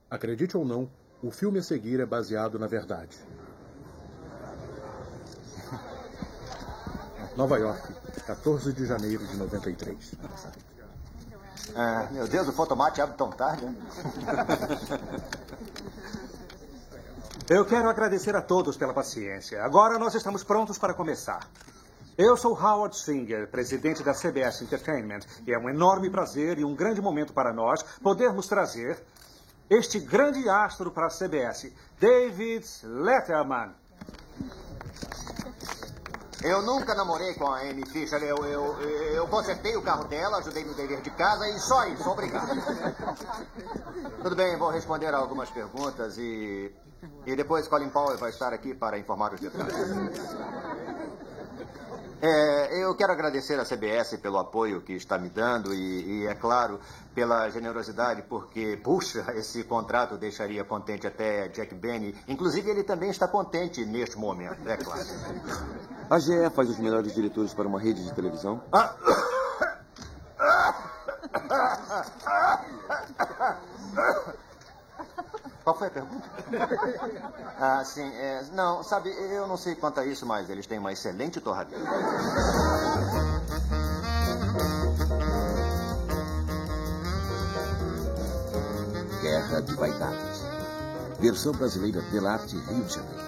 Acredite ou não, o filme a seguir é baseado na verdade. Nova York, 14 de janeiro de 93. Meu Deus, o Fotomate abre tão tarde, hein? Eu quero agradecer a todos pela paciência. Agora nós estamos prontos para começar. Eu sou Howard Singer, presidente da CBS Entertainment, e é um enorme prazer e um grande momento para nós podermos trazer este grande astro para a CBS, David Letterman. Eu nunca namorei com a Amy Fisher. Eu consertei o carro dela, ajudei no dever de casa e só isso. Obrigado. Tudo bem, vou responder a algumas perguntas e depois Colin Powell vai estar aqui para informar os detalhes. Eu quero agradecer à CBS pelo apoio que está me dando e, é claro, pela generosidade, porque, puxa, esse contrato deixaria contente até Jack Benny. Inclusive, ele também está contente neste momento, é claro. A GE faz os melhores diretores para uma rede de televisão? Qual foi a pergunta? Sim. Não, sabe, eu não sei quanto a isso, mas eles têm uma excelente torradeira. Guerra de Vaidades. Versão brasileira Delarte, Rio de Janeiro.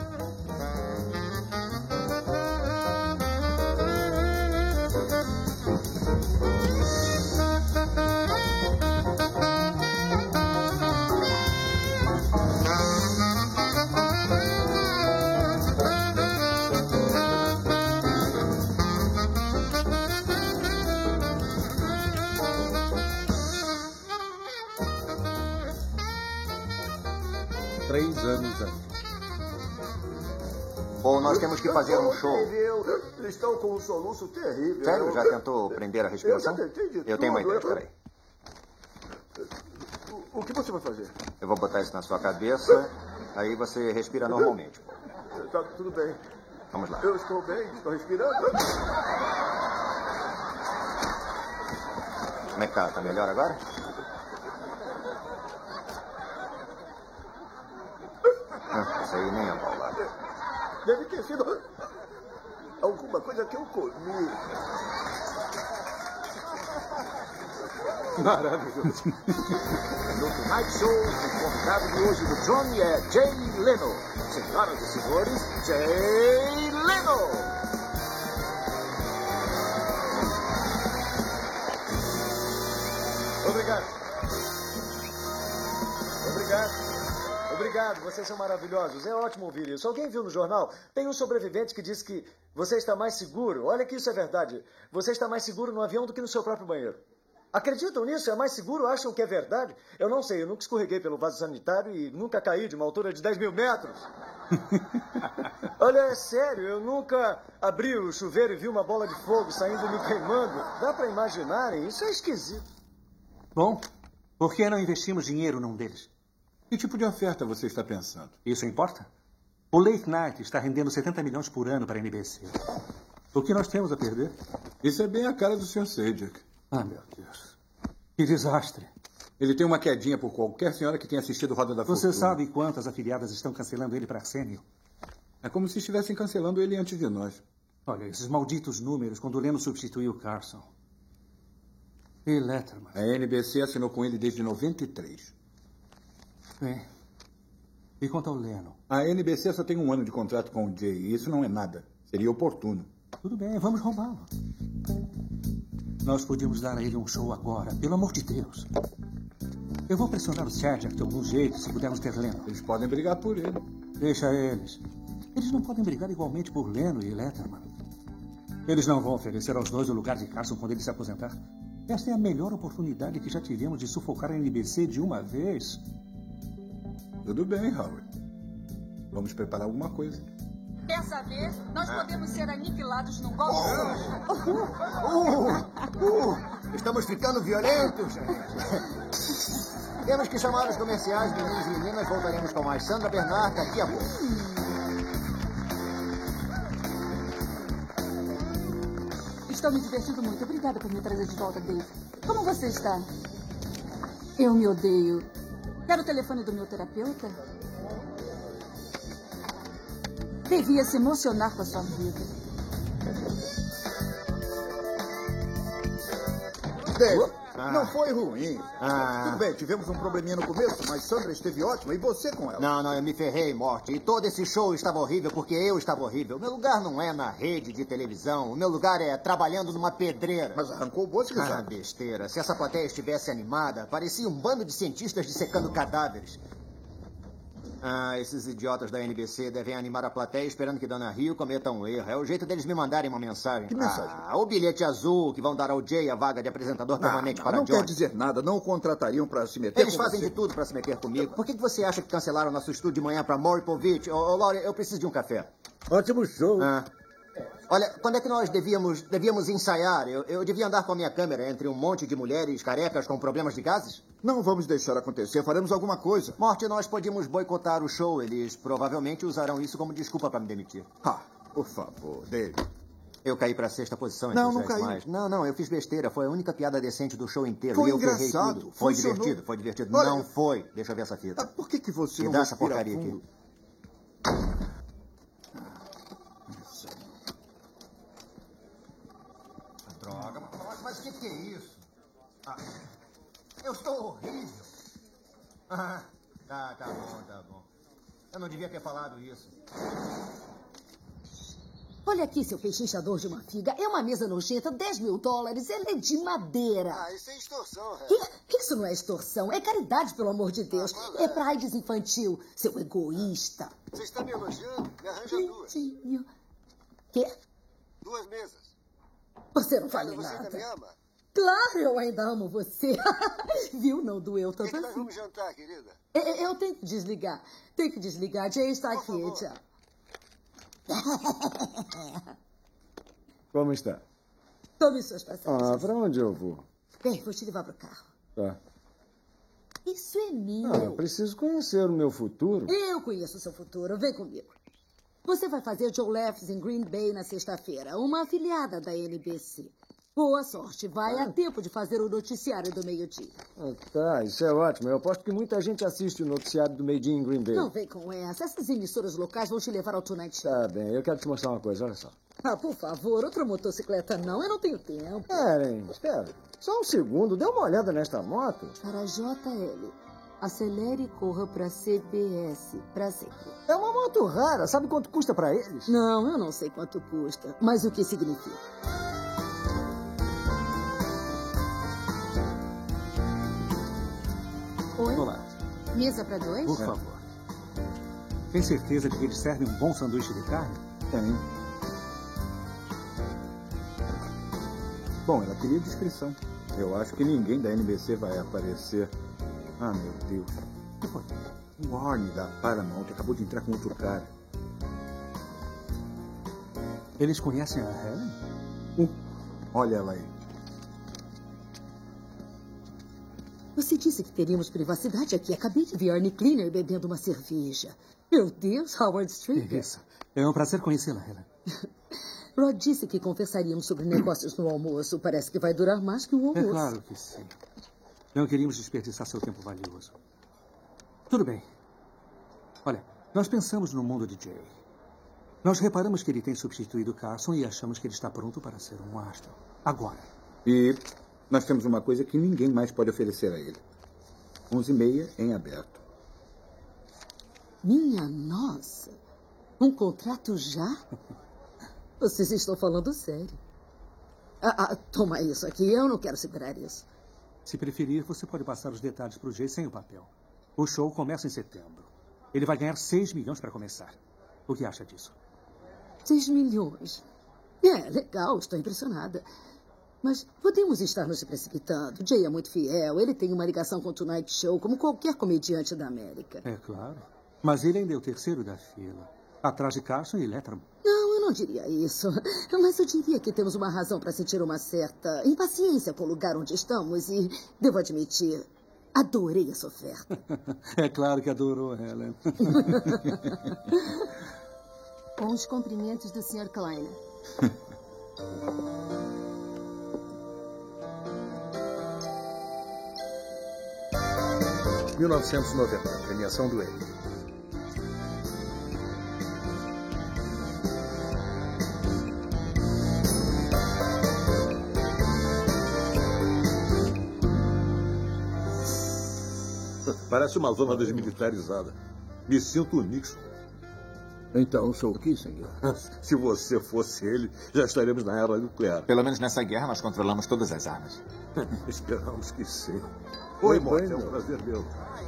Bom, nós temos que fazer um show. Estão com um soluço terrível. Sério? Já tentou prender a respiração? Eu tenho uma ideia, espera aí. O que você vai fazer? Eu vou botar isso na sua cabeça, aí você respira normalmente. Tá, tudo bem. Vamos lá. Eu estou bem, estou respirando. Como é que tá? Tá melhor agora? Isso aí nem é paulado. Deve ter sido alguma coisa que eu comi. Maravilhoso. No Tonight Show, o convidado de hoje do Johnny é Jay Leno. Senhoras e senhores, Jay Leno. Obrigado. Obrigado, vocês são maravilhosos. É ótimo ouvir isso. Alguém viu no jornal? Tem um sobrevivente que disse que você está mais seguro. Olha que isso é verdade. Você está mais seguro no avião do que no seu próprio banheiro. Acreditam nisso? É mais seguro? Acham que é verdade? Eu não sei. Eu nunca escorreguei pelo vaso sanitário e nunca caí de uma altura de 10 mil metros. Olha, é sério. Eu nunca abri o chuveiro e vi uma bola de fogo saindo me queimando. Dá para imaginarem? Isso é esquisito. Bom, por que não investimos dinheiro num deles? Que tipo de oferta você está pensando? Isso importa? O Late Night está rendendo 70 milhões por ano para a NBC. O que nós temos a perder? Isso é bem a cara do Sr. Sajak. Ah, meu Deus. Que desastre. Ele tem uma quedinha por qualquer senhora que tenha assistido Roda da Fortuna. Você sabe quantas afiliadas estão cancelando ele para Arsenio? É como se estivessem cancelando ele antes de nós. Olha, esses malditos números quando o Leno substituiu o Carson. E Letterman. A NBC assinou com ele desde 93. Bem, e quanto ao Leno? A NBC só tem 1 ano de contrato com o Jay, e isso não é nada. Seria oportuno. Tudo bem, vamos roubá-lo. Nós podíamos dar a ele um show agora, pelo amor de Deus. Eu vou pressionar o Sajak de algum jeito, se pudermos ter Leno. Eles podem brigar por ele. Deixa eles. Eles não podem brigar igualmente por Leno e Letterman. Eles não vão oferecer aos dois o lugar de Carson quando ele se aposentar. Esta é a melhor oportunidade que já tivemos de sufocar a NBC de uma vez. Tudo bem, Howard. Vamos preparar alguma coisa. Quer saber? Nós podemos ser aniquilados num golpe Estamos ficando violentos. Temos que chamar os comerciais, meninos e meninas. Voltaremos com mais Sandra Bernard daqui a pouco. Estou me divertindo muito. Obrigada por me trazer de volta, Dave. Como você está? Eu me odeio. Quer o telefone do meu terapeuta? Devia se emocionar com a sua vida. Dave, não foi ruim. Tudo bem, tivemos um probleminha no começo, mas Sandra esteve ótima e você com ela. Não, eu me ferrei, Morty. E todo esse show estava horrível porque eu estava horrível. Meu lugar não é na rede de televisão. O meu lugar é trabalhando numa pedreira. Mas arrancou boas risadas. Besteira. Se essa plateia estivesse animada, parecia um bando de cientistas dissecando cadáveres. Esses idiotas da NBC devem animar a plateia esperando que Dona Hill cometa um erro. É o jeito deles me mandarem uma mensagem. Que mensagem? O bilhete azul que vão dar ao Jay a vaga de apresentador permanente para Não Johnny. quer dizer nada, não o contratariam para se meter Eles com fazem você. de tudo para se meter comigo. Por que você acha que cancelaram nosso estúdio de manhã para Maury Povich? Laurie, eu preciso de um café. Ótimo show. Olha, quando é que nós devíamos ensaiar? Eu devia andar com a minha câmera entre um monte de mulheres carecas com problemas de gases? Não vamos deixar acontecer, faremos alguma coisa. Morty, nós podíamos boicotar o show. Eles provavelmente usarão isso como desculpa para me demitir. Por favor, Dave. Eu caí para a 6ª posição. Não, entre não os 10 caiu. mais. Não, eu fiz besteira. Foi a única piada decente do show inteiro. Foi E eu ferrei engraçado. tudo. Foi Funcionou. divertido. Olha, Não foi. Deixa eu ver essa fita. Por que você Me não dá essa respira porcaria fundo? aqui. Droga, mas o que é isso? Eu estou horrível. Tá bom. Eu não devia ter falado isso. Olha aqui, seu pechinchador de uma figa. É uma mesa nojenta, $10 mil. Ela é de madeira. Isso é extorsão, Isso não é extorsão, é caridade, pelo amor de Deus. É pra AIDS infantil, seu egoísta. Você está me elogiando? Me arranja duas. Quê? 2 mesas. Você não fala Você nada. ainda me ama? Claro, eu ainda amo você. Viu? Não doeu O tanto que nós assim. vamos jantar, querida? Eu tenho que desligar. Jay está aqui, tchau. Como está? Tome suas passagens. Pra onde eu vou? Bem, vou te levar pro carro. Tá. Isso é meu. Preciso conhecer o meu futuro. Eu conheço o seu futuro. Vem comigo. Você vai fazer Joe Laughs em Green Bay na sexta-feira, uma afiliada da NBC. Boa sorte. Vai a tempo de fazer o noticiário do meio-dia. Tá, isso é ótimo. Eu aposto que muita gente assiste o noticiário do meio-dia em Green Bay. Não vem com essa. Essas emissoras locais vão te levar ao Tonight Show. Tá bem, eu quero te mostrar uma coisa, olha só. Por favor, outra motocicleta não. Eu não tenho tempo. Espera. Só um segundo. Dê uma olhada nesta moto. Para JL. Acelere e corra para CBS. Para sempre. É uma moto rara. Sabe quanto custa para eles? Não, eu não sei quanto custa. Mas o que significa? Oi? Olá. Mesa para 2? Por favor. Tem certeza de que eles servem um bom sanduíche de carne? Tem. Bom, ela queria descrição. Eu acho que ninguém da NBC vai aparecer. Meu Deus. O que foi? O Arnie da Paramount acabou de entrar com outro cara. Eles conhecem a Helen? Olha ela aí. Você disse que teríamos privacidade aqui. Acabei de ver Arnie Cleaner bebendo uma cerveja. Meu Deus, Howard Stringer. Isso. É um prazer conhecê-la, Helen. Rod disse que conversaríamos sobre negócios no almoço. Parece que vai durar mais que o almoço. É claro que sim. Não queríamos desperdiçar seu tempo valioso. Tudo bem. Olha, nós pensamos no mundo de Jay. Nós reparamos que ele tem substituído Carson e achamos que ele está pronto para ser um astro. Agora. E nós temos uma coisa que ninguém mais pode oferecer a ele. 11h30 em aberto. Minha nossa. Um contrato já? Vocês estão falando sério. Toma isso aqui. Eu não quero segurar isso. Se preferir, você pode passar os detalhes para o Jay sem o papel. O show começa em setembro. Ele vai ganhar 6 milhões para começar. O que acha disso? 6 milhões. Legal. Estou impressionada. Mas podemos estar nos precipitando. Jay é muito fiel. Ele tem uma ligação com o Tonight Show, como qualquer comediante da América. É claro. Mas ele ainda é o terceiro da fila. Atrás de Carson e Letterman. Não, eu não diria isso. Mas eu diria que temos uma razão para sentir uma certa impaciência com o lugar onde estamos. E, devo admitir, adorei essa oferta. É claro que adorou, Helen. Com os cumprimentos do Sr. Kleiner. 1990, premiação do Emmy. Parece uma zona desmilitarizada. Me sinto o Nixon. Então, sou o Kissinger. Se você fosse ele, já estaremos na era nuclear. Pelo menos nessa guerra nós controlamos todas as armas. Esperamos que sim. Oi, Morty, é um prazer vê-lo.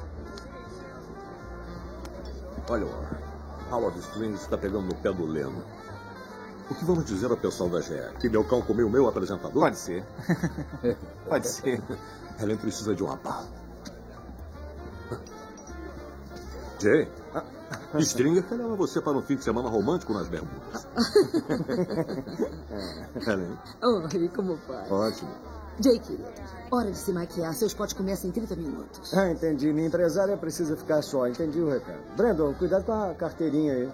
Olha, Howard Springs está pegando no pé do Leno. O que vamos dizer ao pessoal da GE? Que meu cão comeu o meu apresentador? Pode ser. Pode ser. Helen precisa de uma bala. Jay, Stringer, que leva você para um fim de semana romântico nas Bermudas. Helen. Oi, como vai? Ótimo. Jake, hora de se maquiar. Seu spot começa em 30 minutos. Ah, entendi. Minha empresária precisa ficar só. Entendi o recado. Brandon, cuidado com a carteirinha aí.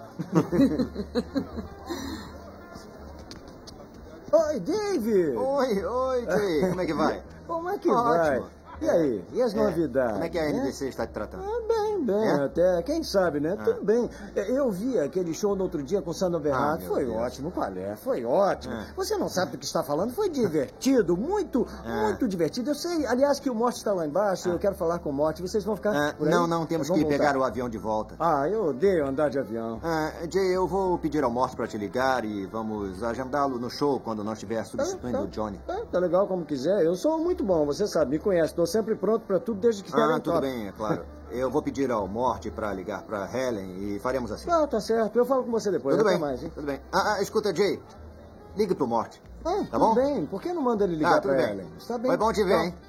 Oi, Dave! Oi, Jay. Como é que vai? Como é que vai? E aí? E as novidades? Como é que a NBC está te tratando? Bem, até. Quem sabe, né? Tudo bem. Eu vi aquele show no outro dia com o Sandro Bernardo. Foi ótimo, qual é? Foi ótimo. Você não sabe do que está falando? Foi divertido, muito divertido. Eu sei, aliás, que o Morty está lá embaixo. Eu quero falar com o Morty. Vocês vão ficar por aí? Não, temos que pegar o avião de volta. Eu odeio andar de avião. Jay, eu vou pedir ao Morty para te ligar e vamos agendá-lo no show quando nós estiver substituindo o Johnny. Tá legal, como quiser. Eu sou muito bom, você sabe, me conhece. Estou sempre pronto para tudo desde que querem tudo bem, é claro. Eu vou pedir ao Morty para ligar para Helen e faremos assim. Tá certo. Eu falo com você depois. Tudo bem, mais, hein? tudo bem. Escuta, Jay. Ligue pro Morty. Tá bom? Bem. Por que não manda ele ligar para Helen? Está bem. Foi bom te ver, hein?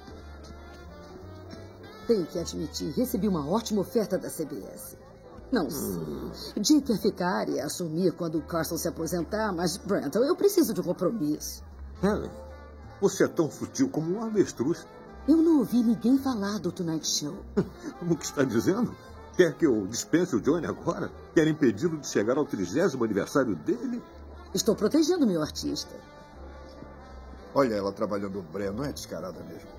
Tenho que admitir, recebi uma ótima oferta da CBS. Não sei. Jay quer ficar e assumir quando o Carson se aposentar, mas, Brandon, eu preciso de um compromisso. Helen, você é tão sutil como um avestruz. Eu não ouvi ninguém falar do Tonight Show. Como que está dizendo? Quer que eu dispense o Johnny agora? Quer impedi-lo de chegar ao 30º aniversário dele? Estou protegendo meu artista. Olha ela trabalhando o Breno, é descarada mesmo.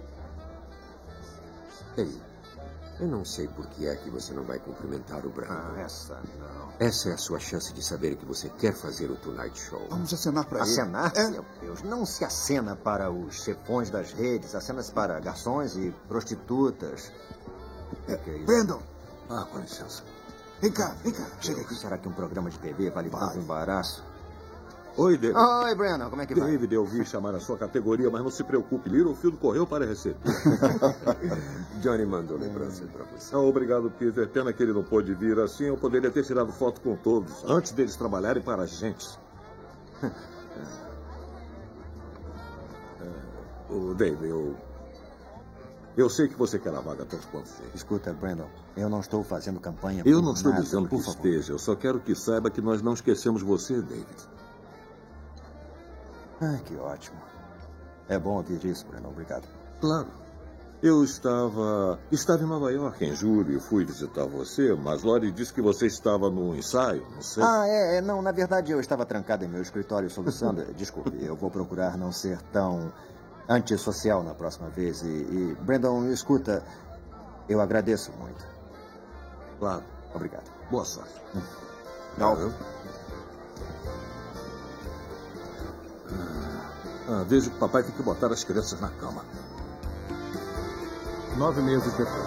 Ei, eu não sei por que é que você não vai cumprimentar o Brandon. Essa não. Essa é a sua chance de saber que você quer fazer o Tonight Show. Vamos acenar para ele. Acenar? Meu Deus, não se acena para os chefões das redes, acena-se para garçons e prostitutas. O que é isso? Brandon! Com licença. Vem cá, chega aqui. Será que um programa de TV vale tanto embaraço? Oi, David. Oi, Brandon, como é que vai? David, eu vi chamar a sua categoria, mas não se preocupe, Littlefield correu para receber. Johnny mandou lembrança para você. Obrigado, Peter. Pena que ele não pôde vir. Assim eu poderia ter tirado foto com todos, antes deles trabalharem para a gente. David, eu sei que você quer a vaga tanto quanto você. Escuta, Brandon, eu não estou fazendo campanha Eu não estou nada, dizendo que esteja. Eu só quero que saiba que nós não esquecemos você, David. Que ótimo. É bom ouvir isso, Brandon. Obrigado. Claro. Eu estava em Nova York em julho e fui visitar você, mas Lori disse que você estava no ensaio, não sei. Não, na verdade eu estava trancado em meu escritório soluçando. Desculpe, eu vou procurar não ser tão antissocial na próxima vez. E Brandon, escuta, eu agradeço muito. Claro. Obrigado. Boa sorte. Não. Desde que o papai tem que botar as crianças na cama. 9 meses depois.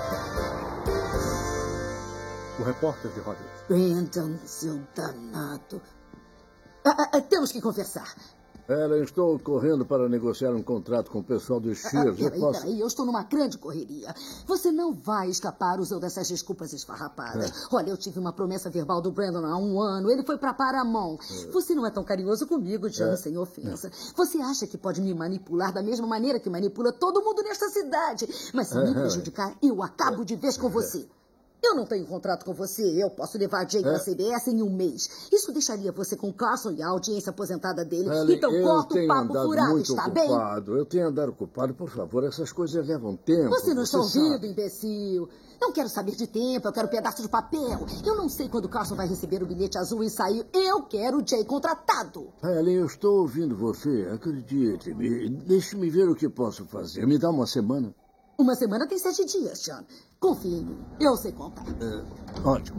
O repórter de Hollywood. Brandon, seu danado. Temos que conversar. Ellen, estou correndo para negociar um contrato com o pessoal do Cheers. Peraí, eu estou numa grande correria. Você não vai escapar usando essas desculpas esfarrapadas. Olha, eu tive uma promessa verbal do Brandon há 1 ano. Ele foi para Paramount. Você não é tão carinhoso comigo, John, sem ofensa. Você acha que pode me manipular da mesma maneira que manipula todo mundo nesta cidade. Mas se me prejudicar, eu acabo de vez com você. Eu não tenho contrato com você. Eu posso levar Jay para a CBS em 1 mês. Isso deixaria você com Carson e a audiência aposentada dele. Então corta o papo furado, está bem? Eu tenho andado ocupado, por favor. Essas coisas levam tempo. Você não está ouvindo, imbecil. Não quero saber de tempo, eu quero um pedaço de papel. Eu não sei quando Carson vai receber o bilhete azul e sair. Eu quero Jay contratado. Ellen, eu estou ouvindo você. Acredite-me. Deixe-me ver o que posso fazer. Me dá 1 semana. Uma semana tem 7 dias, Sean. Confie em mim. Eu sei contar. Ótimo.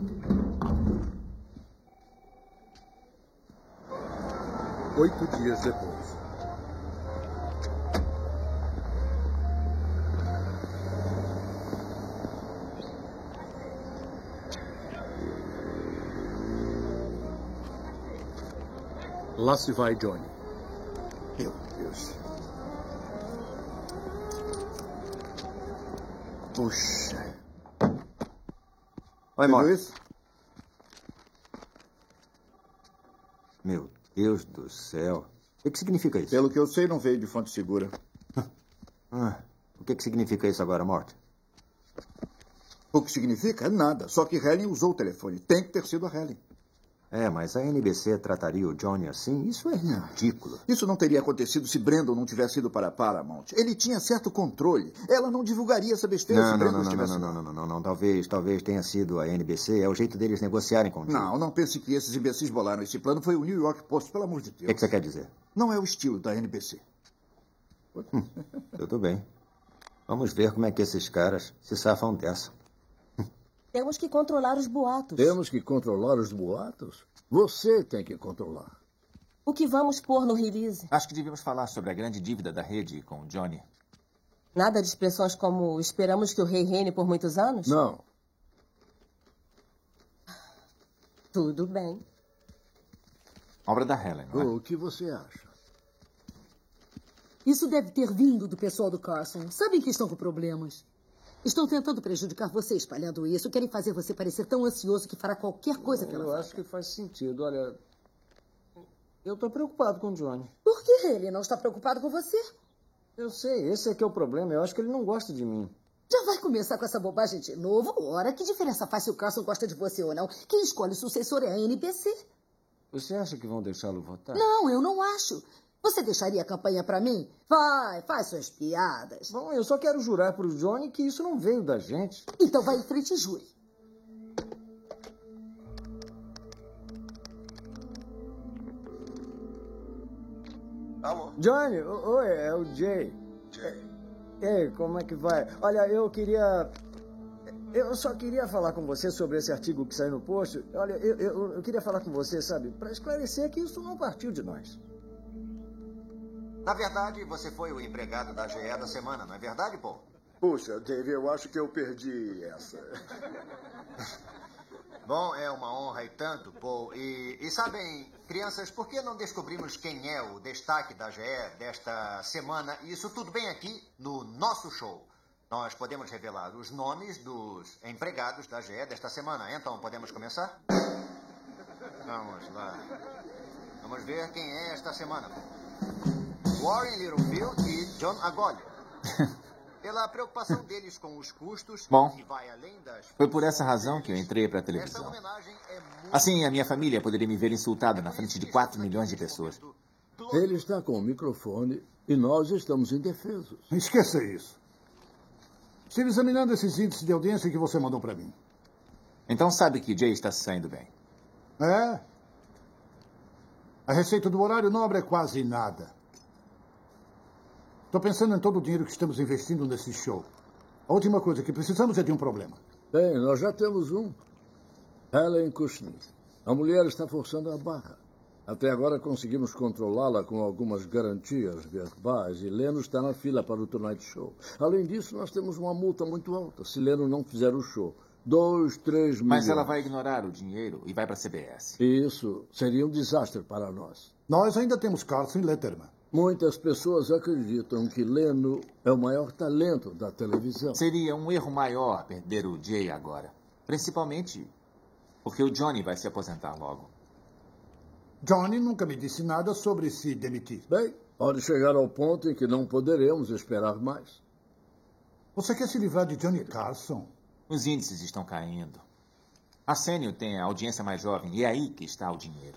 8 dias depois. Lá se vai Johnny. Meu Deus. Puxa. Oi, Morty. Morty. Isso? Meu Deus do céu. O que significa isso? Pelo que eu sei, não veio de fonte segura. O que significa isso agora, Morty? O que significa? Nada. Só que Helen usou o telefone. Tem que ter sido a Helen. Mas a NBC trataria o Johnny assim? Isso é ridículo. Isso não teria acontecido se Brandon não tivesse ido para a Paramount. Ele tinha certo controle. Ela não divulgaria essa besteira se Brandon estivesse lá. Não. Talvez tenha sido a NBC. É o jeito deles negociarem com o Johnny. Não pense que esses imbecis bolaram esse plano. Foi o New York Post, pelo amor de Deus. O que você quer dizer? Não é o estilo da NBC. Tudo bem. Vamos ver como é que esses caras se safam dessa. Temos que controlar os boatos. Temos que controlar os boatos? Você tem que controlar. O que vamos pôr no release? Acho que devíamos falar sobre a grande dívida da rede com o Johnny. Nada de expressões como esperamos que o rei reine por muitos anos? Não. Tudo bem. Obra da Helen, não é? O que você acha? Isso deve ter vindo do pessoal do Carson. Sabem que estão com problemas. Estão tentando prejudicar você espalhando isso. Querem fazer você parecer tão ansioso que fará qualquer coisa pela Eu acho que faz sentido. Olha, eu estou preocupado com o Johnny. Por que ele não está preocupado com você? Eu sei, esse é que é o problema. Eu acho que ele não gosta de mim. Já vai começar com essa bobagem de novo? Ora, que diferença faz se o Carson gosta de você ou não? Quem escolhe o sucessor é a NBC. Você acha que vão deixá-lo votar? Não, eu não acho. Você deixaria a campanha para mim? Vai, faz suas piadas. Bom, eu só quero jurar para o Johnny que isso não veio da gente. Então vai em frente e jure. Alô? Johnny, oi, é o Jay. Ei, como é que vai? Olha, eu só queria falar com você sobre esse artigo que saiu no post. Olha, eu queria falar com você, sabe, para esclarecer que isso não partiu de nós. Na verdade, você foi o empregado da GE da semana, não é verdade, Paul? Puxa, Dave, eu acho que eu perdi essa. Bom, é uma honra e tanto, Paul. E sabem, crianças, por que não descobrimos quem é o destaque da GE desta semana? E isso tudo bem aqui no nosso show. Nós podemos revelar os nomes dos empregados da GE desta semana. Então, podemos começar? Vamos lá. Vamos ver quem é esta semana, Paul. Warren Littlefield e John Agolli. Pela preocupação deles com os custos, Bom, que vai além das... foi por essa razão que eu entrei para a televisão. Assim, a minha família poderia me ver insultada na frente de 4 milhões de pessoas. Ele está com o microfone e nós estamos indefesos. Esqueça isso. Estive examinando esses índices de audiência que você mandou para mim. Então sabe que Jay está se saindo bem. É? A receita do horário nobre é quase nada. Estou pensando em todo o dinheiro que estamos investindo nesse show. A última coisa que precisamos é de um problema. Bem, nós já temos um. Helen Kushner. A mulher está forçando a barra. Até agora conseguimos controlá-la com algumas garantias verbais e Leno está na fila para o Tonight Show. Além disso, nós temos uma multa muito alta se Leno não fizer o show. 2, 3 milhões. Mas ela vai ignorar o dinheiro e vai para a CBS. Isso seria um desastre para nós. Nós ainda temos Carson e Letterman. Muitas pessoas acreditam que Leno é o maior talento da televisão. Seria um erro maior perder o Jay agora. Principalmente porque o Johnny vai se aposentar logo. Johnny nunca me disse nada sobre se demitir. Bem, pode chegar ao ponto em que não poderemos esperar mais. Você quer se livrar de Johnny Carson? Os índices estão caindo. A Sênior tem a audiência mais jovem e é aí que está o dinheiro.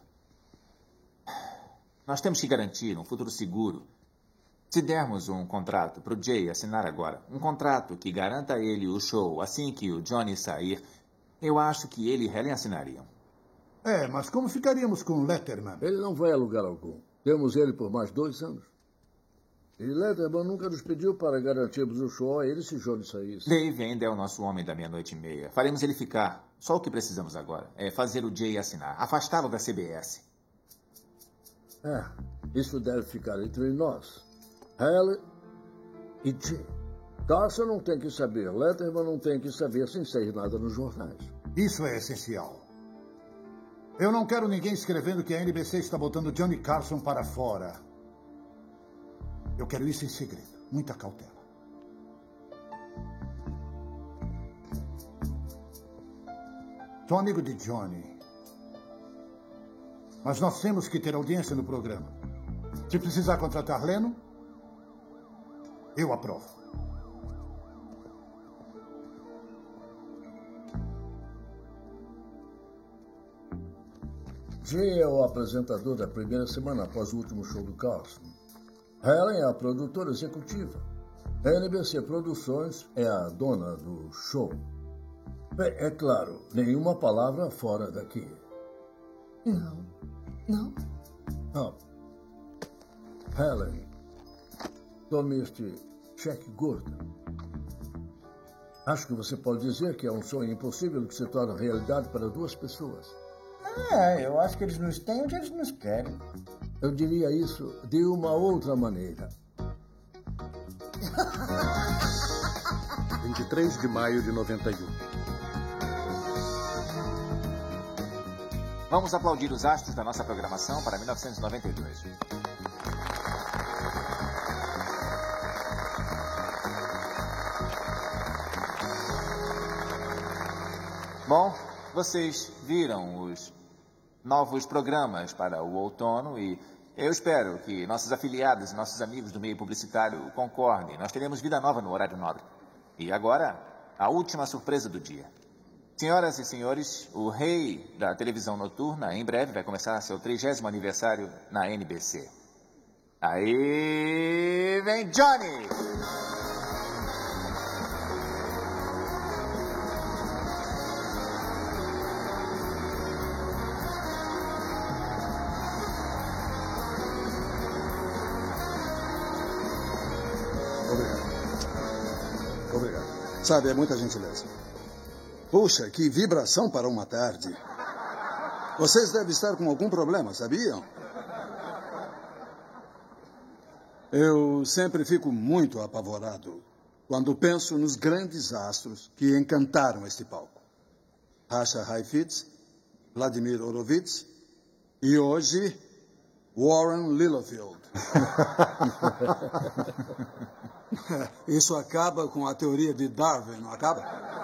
Nós temos que garantir um futuro seguro. Se dermos um contrato para o Jay assinar agora, um contrato que garanta a ele o show assim que o Johnny sair, eu acho que ele e Helen assinariam. Mas como ficaríamos com Letterman? Ele não vai a lugar algum. Temos ele por mais 2 anos. E Letterman nunca nos pediu para garantirmos o show a ele se Johnny saísse. Dave ainda é o nosso homem da meia-noite e meia. Faremos ele ficar. Só o que precisamos agora é fazer o Jay assinar. Afastá-lo da CBS. Isso deve ficar entre nós. Haley e Jay. Carson não tem que saber. Letterman não tem que saber sem sair nada nos jornais. Isso é essencial. Eu não quero ninguém escrevendo que a NBC está botando Johnny Carson para fora. Eu quero isso em segredo. Muita cautela. Sou amigo de Johnny. Mas nós temos que ter audiência no programa. Se precisar contratar Leno, eu aprovo. Jay é o apresentador da primeira semana após o último show do Carson. Helen é a produtora executiva. A NBC Produções é a dona do show. Bem, é claro, nenhuma palavra fora daqui. Não. Helen, tome este cheque gordo. Acho que você pode dizer que é um sonho impossível que se torna realidade para duas pessoas. Eu acho que eles nos têm onde eles nos querem. Eu diria isso de uma outra maneira. 23 de maio de 91. Vamos aplaudir os astros da nossa programação para 1992. Bom, vocês viram os novos programas para o outono e eu espero que nossos afiliados e nossos amigos do meio publicitário concordem. Nós teremos vida nova no horário nobre. E agora, a última surpresa do dia. Senhoras e senhores, o rei da televisão noturna em breve vai começar seu 30º aniversário na NBC. Aí vem Johnny! Obrigado. Sabe, é muita gentileza. Puxa, que vibração para uma tarde. Vocês devem estar com algum problema, sabiam? Eu sempre fico muito apavorado quando penso nos grandes astros que encantaram este palco. Rasha Heifetz, Vladimir Horowitz e hoje Warren Littlefield. Isso acaba com a teoria de Darwin, não acaba?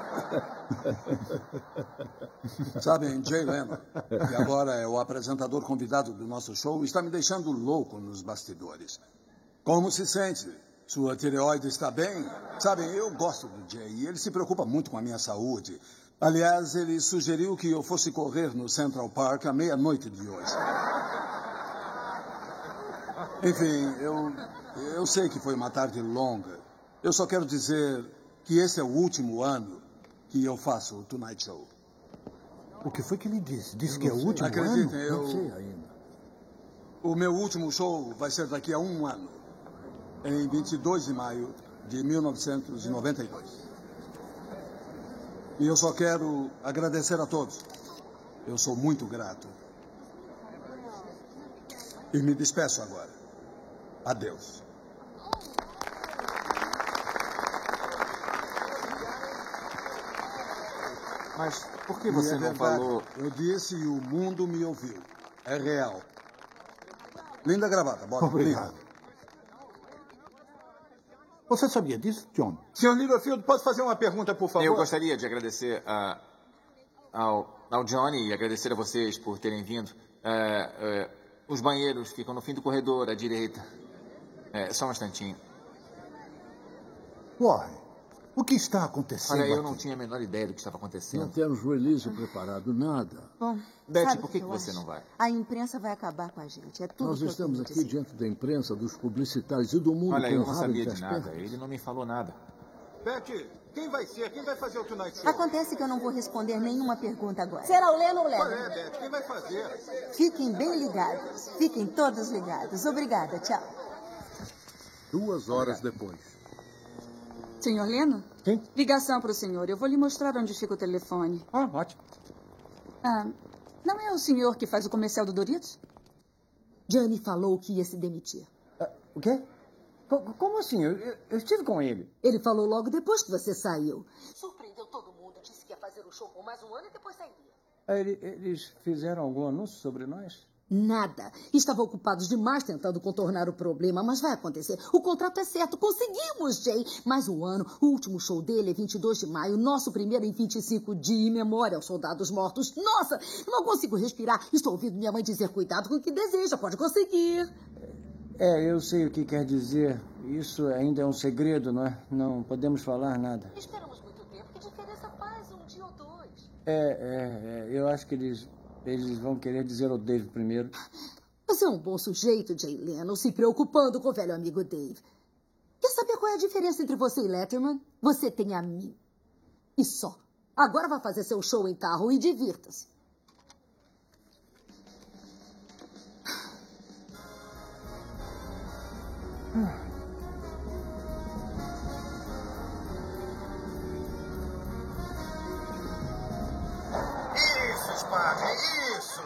Sabem, Jay Leno, que agora é o apresentador convidado do nosso show, está me deixando louco nos bastidores. Como se sente? Sua tireoide está bem? Sabem, eu gosto do Jay e ele se preocupa muito com a minha saúde. Aliás, ele sugeriu que eu fosse correr no Central Park à meia-noite de hoje. Enfim, eu sei que foi uma tarde longa. Eu só quero dizer que esse é o último ano que eu faço o Tonight Show. O que foi que ele disse? Disse que é o último ano? Acreditem, Não sei ainda. O meu último show vai ser daqui a um ano, em 22 de maio de 1992. E eu só quero agradecer a todos. Eu sou muito grato. E me despeço agora. Adeus. Mas por que você não falou? Eu disse e o mundo me ouviu. É real. Linda gravata, bora. Obrigado. Você sabia disso, John? Sr. Littlefield, posso fazer uma pergunta, por favor? Eu gostaria de agradecer ao Johnny e agradecer a vocês por terem vindo. Os banheiros ficam no fim do corredor, à direita. Só um instantinho. Uai, o que está acontecendo? Olha, eu aqui? não tinha a menor ideia do que estava acontecendo. Não temos release preparado, nada. Bom, Betty, por que você não vai? A imprensa vai acabar com a gente. É tudo Nós que eu estamos tenho a aqui dizer. diante da imprensa, dos publicitários e do mundo Olha, com eu o não rabo sabia entre de as nada. pernas. Ele não me falou nada. Betty, quem vai ser? Quem vai fazer o Tonight Show? Acontece que eu não vou responder nenhuma pergunta agora. Será o Leno ou Leno? Qual é, Betty? Quem vai fazer? Fiquem bem ligados. Fiquem todos ligados. Obrigada. Tchau. 2 horas depois. Senhor Leno? Sim? Ligação para o senhor. Eu vou lhe mostrar onde fica o telefone. Ah, ótimo. Não é o senhor que faz o comercial do Doritos? Johnny falou que ia se demitir. O quê? Como assim? Eu estive com ele. Ele falou logo depois que você saiu. Surpreendeu todo mundo. Disse que ia fazer o show por mais um ano e depois sairia. Eles fizeram algum anúncio sobre nós? Nada. Estavam ocupados demais tentando contornar o problema, mas vai acontecer. O contrato é certo. Conseguimos, Jay. Mais um ano. O último show dele é 22 de maio. Nosso primeiro em 25 de em memória aos soldados mortos. Nossa, eu não consigo respirar. Estou ouvindo minha mãe dizer cuidado com o que deseja. Pode conseguir. Eu sei o que quer dizer. Isso ainda é um segredo, não é? Não podemos falar nada. Esperamos muito tempo. Que diferença faz um dia ou dois? Eu acho que eles vão querer dizer ao Dave primeiro. Você é um bom sujeito, Jay Leno, se preocupando com o velho amigo Dave. Quer saber qual é a diferença entre você e Letterman? Você tem a mim. E só. Agora vai fazer seu show em carro e divirta-se. Isso, Spark, é isso.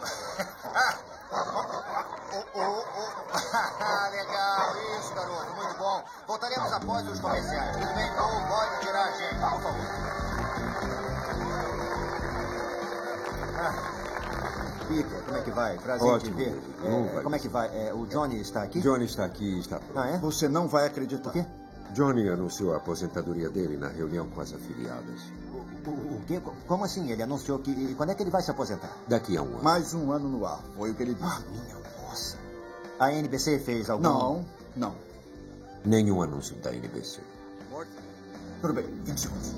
Legal, isso, garoto, muito bom. Voltaremos após os comerciais. Tudo bem, então pode tirar a gente, por favor. Peter, como é que vai? Prazer Ótimo, te ver. Como é que vai? O Johnny está aqui? Johnny está aqui e está pronto. Ah, é? Você não vai acreditar. O quê? Johnny anunciou a aposentadoria dele na reunião com as afiliadas. O quê? Como assim? Ele anunciou que... Quando é que ele vai se aposentar? Daqui a um ano. Mais um ano no ar. Foi o que ele disse. Ah, minha nossa. A NBC fez algum... Não. Nenhum anúncio da NBC. Tudo bem, 20 segundos.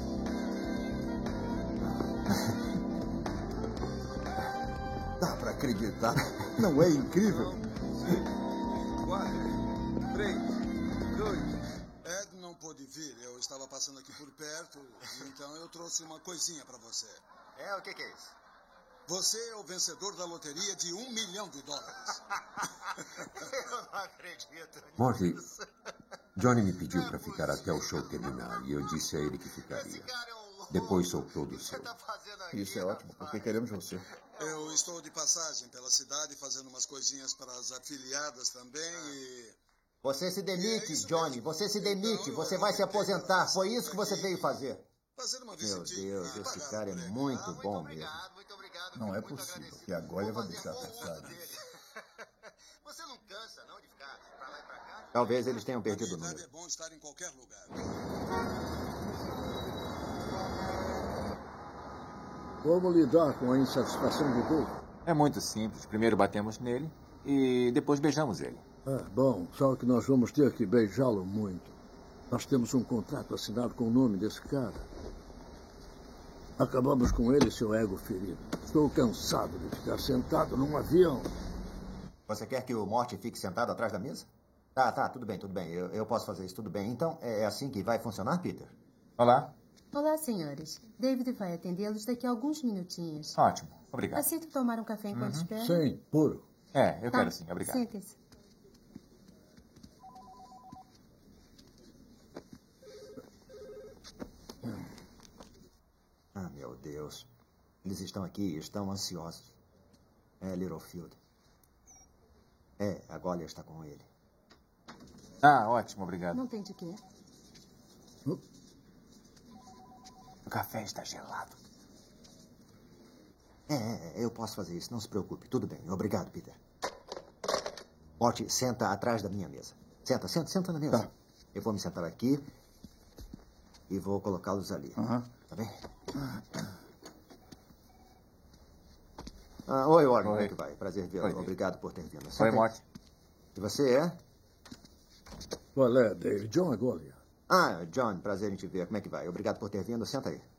Dá pra acreditar. Não é incrível? 4, 3, 2. Ed não pôde vir. Eu estava passando aqui por perto, então eu trouxe uma coisinha pra você. O que é isso? Você é o vencedor da loteria de $1 milhão. Eu não acredito nisso. Morty, Johnny me pediu para ficar até o show terminar e eu disse a ele que ficaria. Depois soltou do seu. Isso é ótimo, porque queremos você. Eu estou de passagem pela cidade fazendo umas coisinhas para as afiliadas também e... Você se demite, Johnny. Você se demite. Você vai se aposentar. Foi isso que você veio fazer. Meu Deus, esse cara é muito bom mesmo. Não é possível que a Goya vai deixar passar isso. Você não cansa, não, de ficar pra lá e pra cá? Talvez eles tenham perdido o número. É bom estar em qualquer lugar. Como lidar com a insatisfação do Dave? É muito simples. Primeiro batemos nele e depois beijamos ele. Bom, só que nós vamos ter que beijá-lo muito. Nós temos um contrato assinado com o nome desse cara. Acabamos com ele e seu ego ferido. Estou cansado de ficar sentado num avião. Você quer que o Morty fique sentado atrás da mesa? Tá, tudo bem. Eu posso fazer isso, tudo bem. Então, é assim que vai funcionar, Peter? Olá. Olá, senhores. David vai atendê-los daqui a alguns minutinhos. Ótimo, obrigado. Aceita tomar um café enquanto espera? Sim, puro. Eu quero sim, obrigado. Sentem-se. Ah, meu Deus. Eles estão aqui e estão ansiosos. Littlefield. A Golia está com ele. Ótimo, obrigado. Não tem de quê. O café está gelado. Eu posso fazer isso, não se preocupe. Tudo bem, obrigado, Peter. Morty, senta atrás da minha mesa. Senta na mesa. Tá. Eu vou me sentar aqui e vou colocá-los ali. Tá bem? Oi, Warren, como é que vai? Prazer vê-lo. Obrigado por ter vindo. Oi, Morty. E você é? Qual é, Dave? John Golia. John, prazer em te ver. Como é que vai? Obrigado por ter vindo. Senta aí.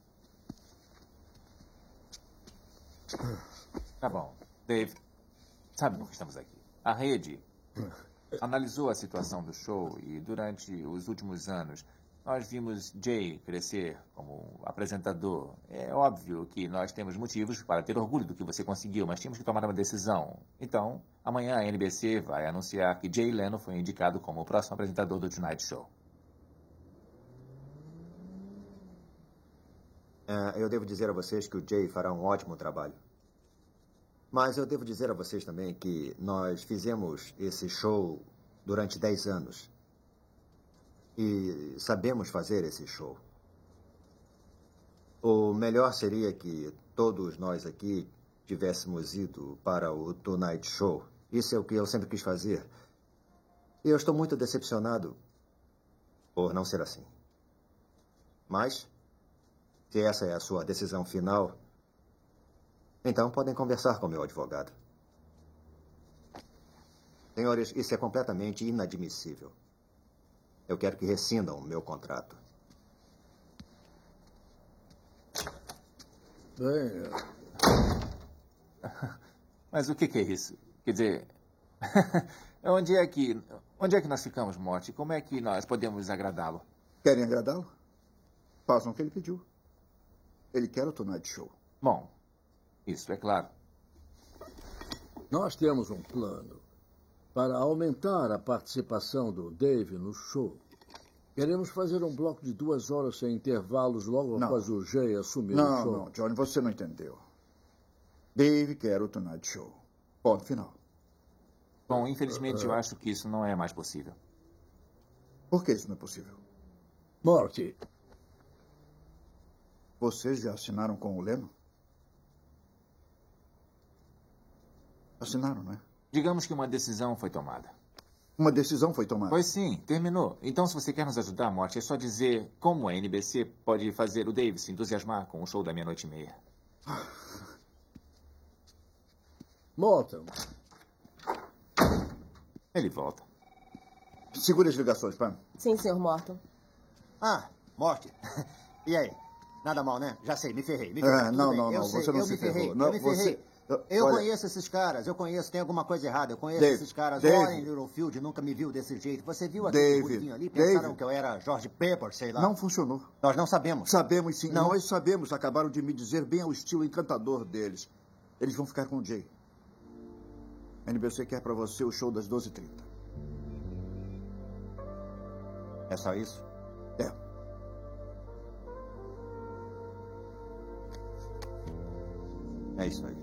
Tá bom. Dave, sabe por que estamos aqui? A rede analisou a situação do show e durante os últimos anos nós vimos Jay crescer como apresentador. É óbvio que nós temos motivos para ter orgulho do que você conseguiu, mas tínhamos que tomar uma decisão. Então, amanhã a NBC vai anunciar que Jay Leno foi indicado como o próximo apresentador do Tonight Show. Eu devo dizer a vocês que o Jay fará um ótimo trabalho. Mas eu devo dizer a vocês também que nós fizemos esse show durante 10 anos. E sabemos fazer esse show. O melhor seria que todos nós aqui tivéssemos ido para o Tonight Show. Isso é o que eu sempre quis fazer. E eu estou muito decepcionado por não ser assim. Mas, se essa é a sua decisão final, então podem conversar com meu advogado. Senhores, isso é completamente inadmissível. Eu quero que rescindam o meu contrato. Bem... Mas o que é isso? Quer dizer, onde é que nós ficamos, Morty? Como é que nós podemos agradá-lo? Querem agradá-lo? Façam o que ele pediu. Ele quer o Tonight Show. Bom, isso é claro. Nós temos um plano para aumentar a participação do Dave no show. Queremos fazer um bloco de 2 horas sem intervalos logo após o Jay assumir o show. Não, Johnny, você não entendeu. Dave quer o Tonight Show. Ponto final. Bom, infelizmente eu acho que isso não é mais possível. Por que isso não é possível? Morty. Vocês já assinaram com o Leno? Assinaram, não é? Digamos que uma decisão foi tomada. Uma decisão foi tomada? Pois sim, terminou. Então, se você quer nos ajudar, Morty, é só dizer como a NBC pode fazer o Dave se entusiasmar com o show da 00:30. Morton. Ele volta. Segure as ligações, Pam. Sim, Sr. Morton. Morty. E aí? Nada mal, né? Já sei, me ferrei. Não, você não se ferrou. Não, eu conheço esses caras, tem alguma coisa errada. Eu conheço esses caras. Warren Littlefield nunca me viu desse jeito. Você viu aquele gordinho ali? Pensaram que eu era George Pepper, sei lá. Não funcionou. Nós não sabemos. Sabemos sim. Não. Nós sabemos. Acabaram de me dizer bem ao estilo encantador deles. Eles vão ficar com o Jay. A NBC quer pra você o show das 12:30. É só isso? É. É isso aí.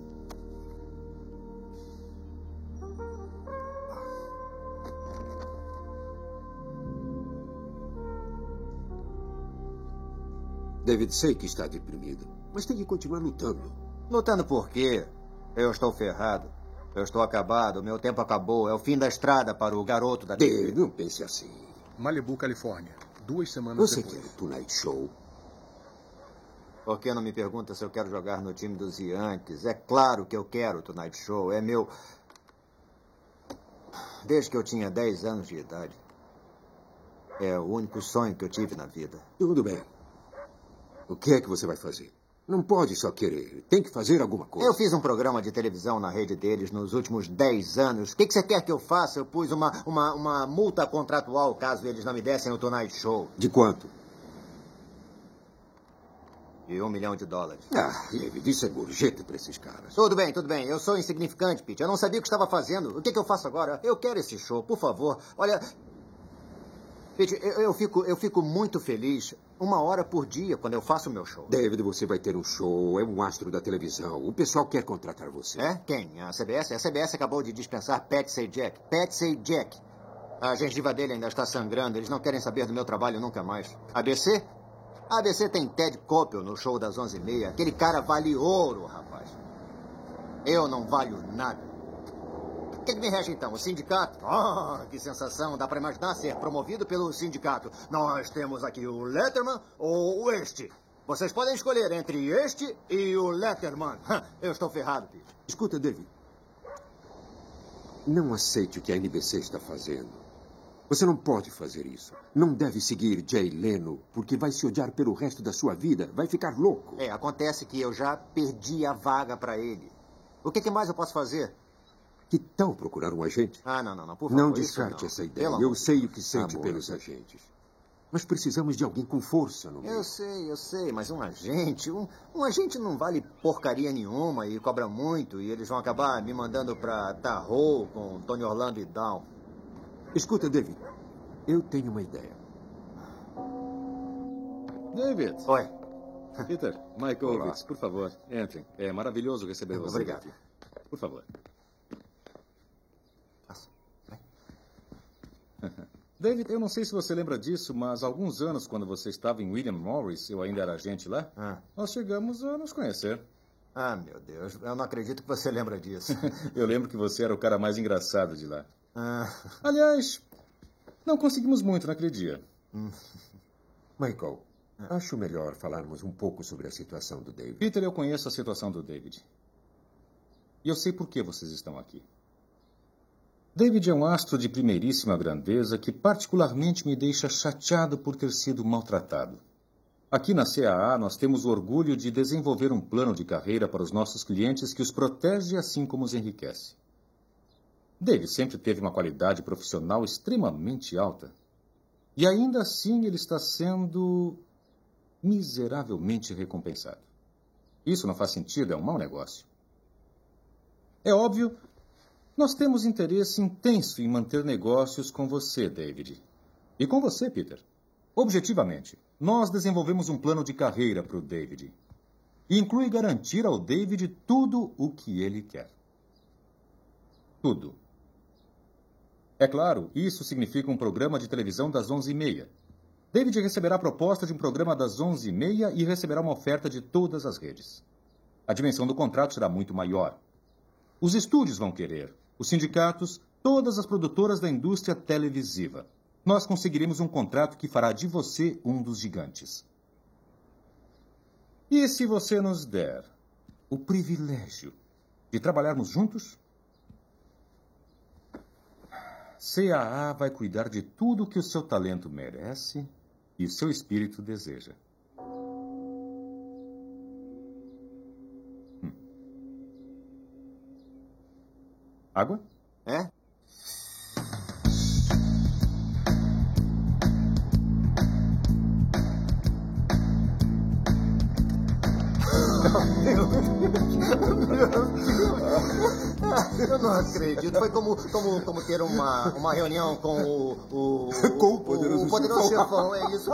David, sei que está deprimido, mas tem que continuar lutando. Lutando por quê? Eu estou ferrado. Eu estou acabado. Meu tempo acabou. É o fim da estrada para o garoto da TV. Não pense assim. Malibu, Califórnia. 2 semanas Você depois. quer o Tonight Show? Por que não me pergunta se eu quero jogar no time dos Yankees? É claro que eu quero o Tonight Show. É meu... Desde que eu tinha 10 anos de idade. É o único sonho que eu tive na vida. Tudo bem. O que é que você vai fazer? Não pode só querer. Tem que fazer alguma coisa. Eu fiz um programa de televisão na rede deles nos últimos 10 anos. O que você quer que eu faça? Eu pus uma multa contratual caso eles não me dessem o Tonight Show. De quanto? De $1 milhão. David, isso é gorjeta para esses caras. Tudo bem. Eu sou insignificante, Pete. Eu não sabia o que estava fazendo. O que eu faço agora? Eu quero esse show, por favor. Olha... Pete, eu fico muito feliz 1 hora por dia quando eu faço o meu show. David, você vai ter um show, é um astro da televisão. O pessoal quer contratar você. É? Quem? A CBS? A CBS acabou de dispensar Pat Sajak. A gengiva dele ainda está sangrando. Eles não querem saber do meu trabalho nunca mais. ABC? A ABC tem Ted Koppel no show das 11:30. Aquele cara vale ouro, rapaz. Eu não valho nada. O que me rege, então? O sindicato? Que sensação. Dá para imaginar ser promovido pelo sindicato. Nós temos aqui o Letterman ou este. Vocês podem escolher entre este e o Letterman. Eu estou ferrado, Pete. Escuta, David. Não aceite o que a NBC está fazendo. Você não pode fazer isso. Não deve seguir Jay Leno, porque vai se odiar pelo resto da sua vida. Vai ficar louco. Acontece que eu já perdi a vaga para ele. O que mais eu posso fazer? Que tal procurar um agente? Não, por favor. Não descarte essa ideia. Eu sei o que sente pelos agentes. Mas precisamos de alguém com força no meio. Eu sei, mas um agente não vale porcaria nenhuma e cobra muito, e eles vão acabar me mandando pra Tahoe com Tony Orlando e Down. Escuta, David, eu tenho uma ideia. David. Oi. Peter, Michael Ovitz, por favor, entrem. É maravilhoso receber você. Obrigado. Aqui. Por favor. David, eu não sei se você lembra disso, mas há alguns anos, quando você estava em William Morris, eu ainda era agente lá, nós chegamos a nos conhecer. Ah, meu Deus, eu não acredito que você lembra disso. Eu lembro que você era o cara mais engraçado de lá. Aliás, não conseguimos muito naquele dia. Michael, acho melhor falarmos um pouco sobre a situação do David. Peter, eu conheço a situação do David. E eu sei por que vocês estão aqui. David é um astro de primeiríssima grandeza que particularmente me deixa chateado por ter sido maltratado. Aqui na CAA, nós temos o orgulho de desenvolver um plano de carreira para os nossos clientes que os protege assim como os enriquece. David sempre teve uma qualidade profissional extremamente alta. E ainda assim ele está sendo miseravelmente recompensado. Isso não faz sentido, é um mau negócio. É óbvio, nós temos interesse intenso em manter negócios com você, David. E com você, Peter. Objetivamente, nós desenvolvemos um plano de carreira para o David. E inclui garantir ao David tudo o que ele quer. Tudo. É claro, isso significa um programa de televisão das 11h30. David receberá a proposta de um programa das 11h30 e receberá uma oferta de todas as redes. A dimensão do contrato será muito maior. Os estúdios vão querer, os sindicatos, todas as produtoras da indústria televisiva. Nós conseguiremos um contrato que fará de você um dos gigantes. E se você nos der o privilégio de trabalharmos juntos? CAA vai cuidar de tudo que o seu talento merece e o seu espírito deseja. Água? É? Eu não acredito. Foi como ter uma reunião com o poderoso chefão, é isso.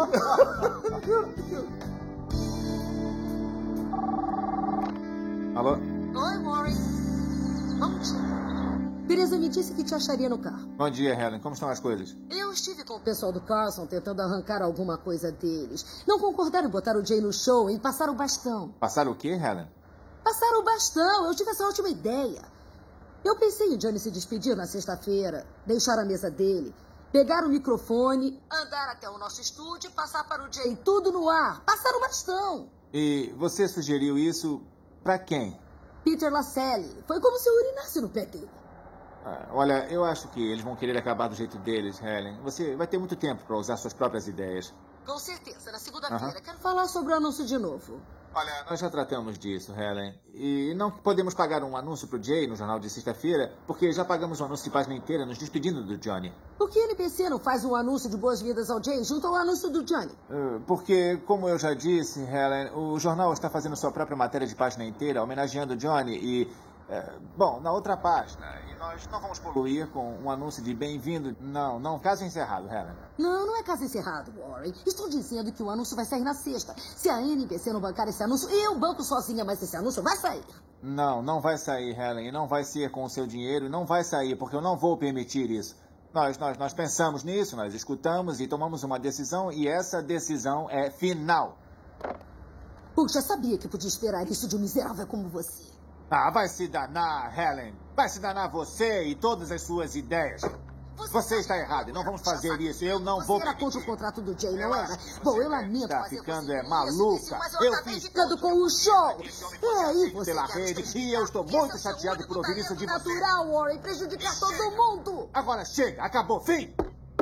Alô? Oi, Warren. Bom dia. Teresa me disse que te acharia no carro. Bom dia, Helen. Como estão as coisas? Eu estive com o pessoal do Carson tentando arrancar alguma coisa deles. Não concordaram em botar o Jay no show e passar o bastão. Passar o quê, Helen? Passar o bastão. Eu tive essa ótima ideia. Eu pensei em Johnny se despedir na sexta-feira, deixar a mesa dele, pegar o microfone, andar até o nosso estúdio e passar para o Jay tudo no ar. Passar o bastão. E você sugeriu isso para quem? Peter Lacelli. Foi como se eu urinasse no pé dele. Olha, eu acho que eles vão querer acabar do jeito deles, Helen. Você vai ter muito tempo para usar suas próprias ideias. Com certeza. Na segunda-feira quero falar sobre o anúncio de novo. Olha, nós já tratamos disso, Helen. E não podemos pagar um anúncio pro Jay no jornal de sexta-feira, porque já pagamos um anúncio de página inteira nos despedindo do Johnny. Por que a NBC não faz um anúncio de boas-vindas ao Jay junto ao anúncio do Johnny? Porque, como eu já disse, Helen, o jornal está fazendo sua própria matéria de página inteira, homenageando o Johnny e... bom, na outra página. E nós não vamos poluir com um anúncio de bem-vindo. Não, caso encerrado, Helen. Não é caso encerrado, Warren. Estou dizendo que o anúncio vai sair na sexta. Se a NBC não bancar esse anúncio, eu banco sozinha, mas esse anúncio vai sair. Não vai sair, Helen. E não vai ser com o seu dinheiro. Não vai sair, porque eu não vou permitir isso. Nós pensamos nisso, nós escutamos e tomamos uma decisão, e essa decisão é final. Puxa, sabia que podia esperar isso de um miserável como você. Vai se danar, Helen. Vai se danar você e todas as suas ideias. Você está errado e não vamos fazer isso. Eu não vou permitir. Você era contra o contrato do Jay, não era? Bom, eu lamento está ficando maluca. Eu fiz ficando com o show. É aí você pela rede e eu estou muito chateado por ouvir isso de você. Natural, Warren, prejudicar todo mundo. Agora chega, acabou, fim.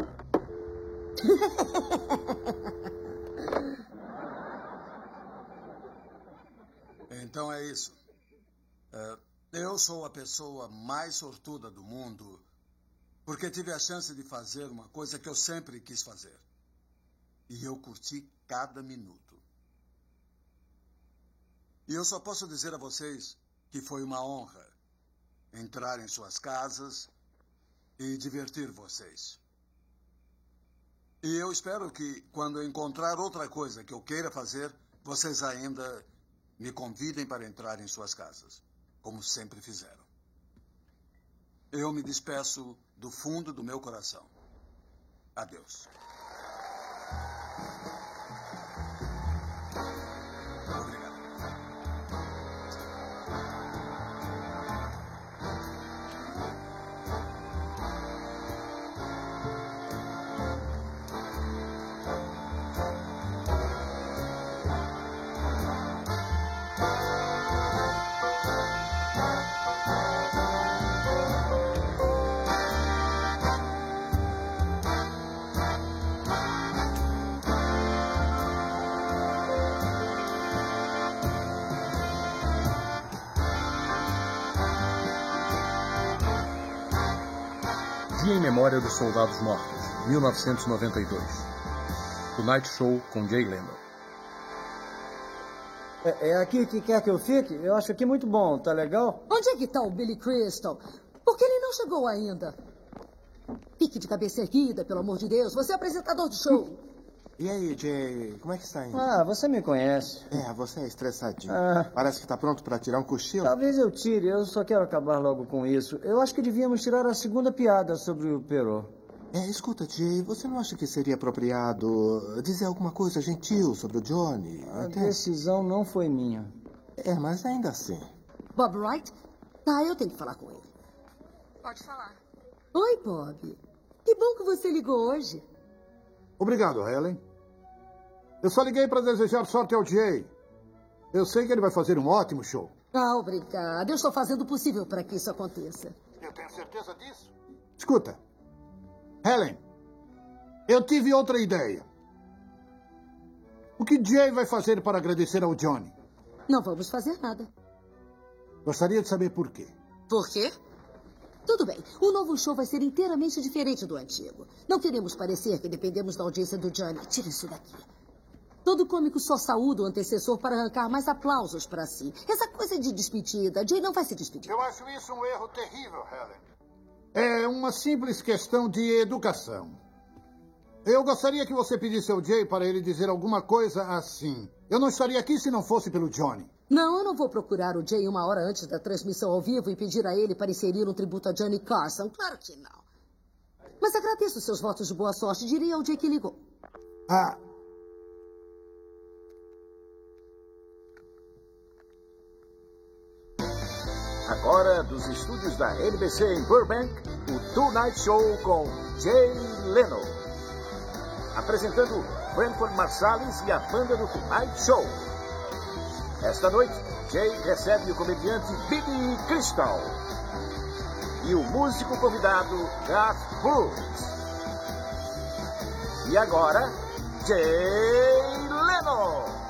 Então é isso. Eu sou a pessoa mais sortuda do mundo porque tive a chance de fazer uma coisa que eu sempre quis fazer. E eu curti cada minuto. E eu só posso dizer a vocês que foi uma honra entrar em suas casas e divertir vocês. E eu espero que, quando eu encontrar outra coisa que eu queira fazer, vocês ainda me convidem para entrar em suas casas, como sempre fizeram. Eu me despeço do fundo do meu coração. Adeus. Dia em Memória dos Soldados Mortos, 1992. Tonight Show com Jay Leno. É aqui que quer que eu fique? Eu acho aqui muito bom, tá legal? Onde é que tá o Billy Crystal? Por que ele não chegou ainda? Fique de cabeça erguida, pelo amor de Deus. Você é apresentador de show. E aí, Jay, como é que está indo? Ah, você me conhece. Você é estressadinho. Ah. Parece que está pronto para tirar um cochilo. Talvez eu tire, eu só quero acabar logo com isso. Eu acho que devíamos tirar a segunda piada sobre o Perot. Escuta, Jay, você não acha que seria apropriado dizer alguma coisa gentil sobre o Johnny? A decisão não foi minha. Mas ainda assim. Bob Wright? Tá, eu tenho que falar com ele. Pode falar. Oi, Bob. Que bom que você ligou hoje. Obrigado, Helen. Eu só liguei para desejar sorte ao Jay. Eu sei que ele vai fazer um ótimo show. Ah, obrigada. Eu estou fazendo o possível para que isso aconteça. Eu tenho certeza disso. Escuta, Helen, eu tive outra ideia. O que Jay vai fazer para agradecer ao Johnny? Não vamos fazer nada. Gostaria de saber por quê. Por quê? Tudo bem. O novo show vai ser inteiramente diferente do antigo. Não queremos parecer que dependemos da audiência do Johnny. Tira isso daqui. Todo cômico só saúda o antecessor para arrancar mais aplausos para si. Essa coisa de despedida, Jay não vai se despedir. Eu acho isso um erro terrível, Helen. É uma simples questão de educação. Eu gostaria que você pedisse ao Jay para ele dizer alguma coisa assim. Eu não estaria aqui se não fosse pelo Johnny. Não, eu não vou procurar o Jay uma hora antes da transmissão ao vivo e pedir a ele para inserir um tributo a Johnny Carson. Claro que não. Mas agradeço seus votos de boa sorte. Diria ao Jay que ligou. Agora, dos estúdios da NBC em Burbank, o Tonight Show com Jay Leno. Apresentando Branford Marsalis e a banda do Tonight Show. Esta noite, Jay recebe o comediante Billy Crystal e o músico convidado Garth Brooks. E agora, Jay Leno.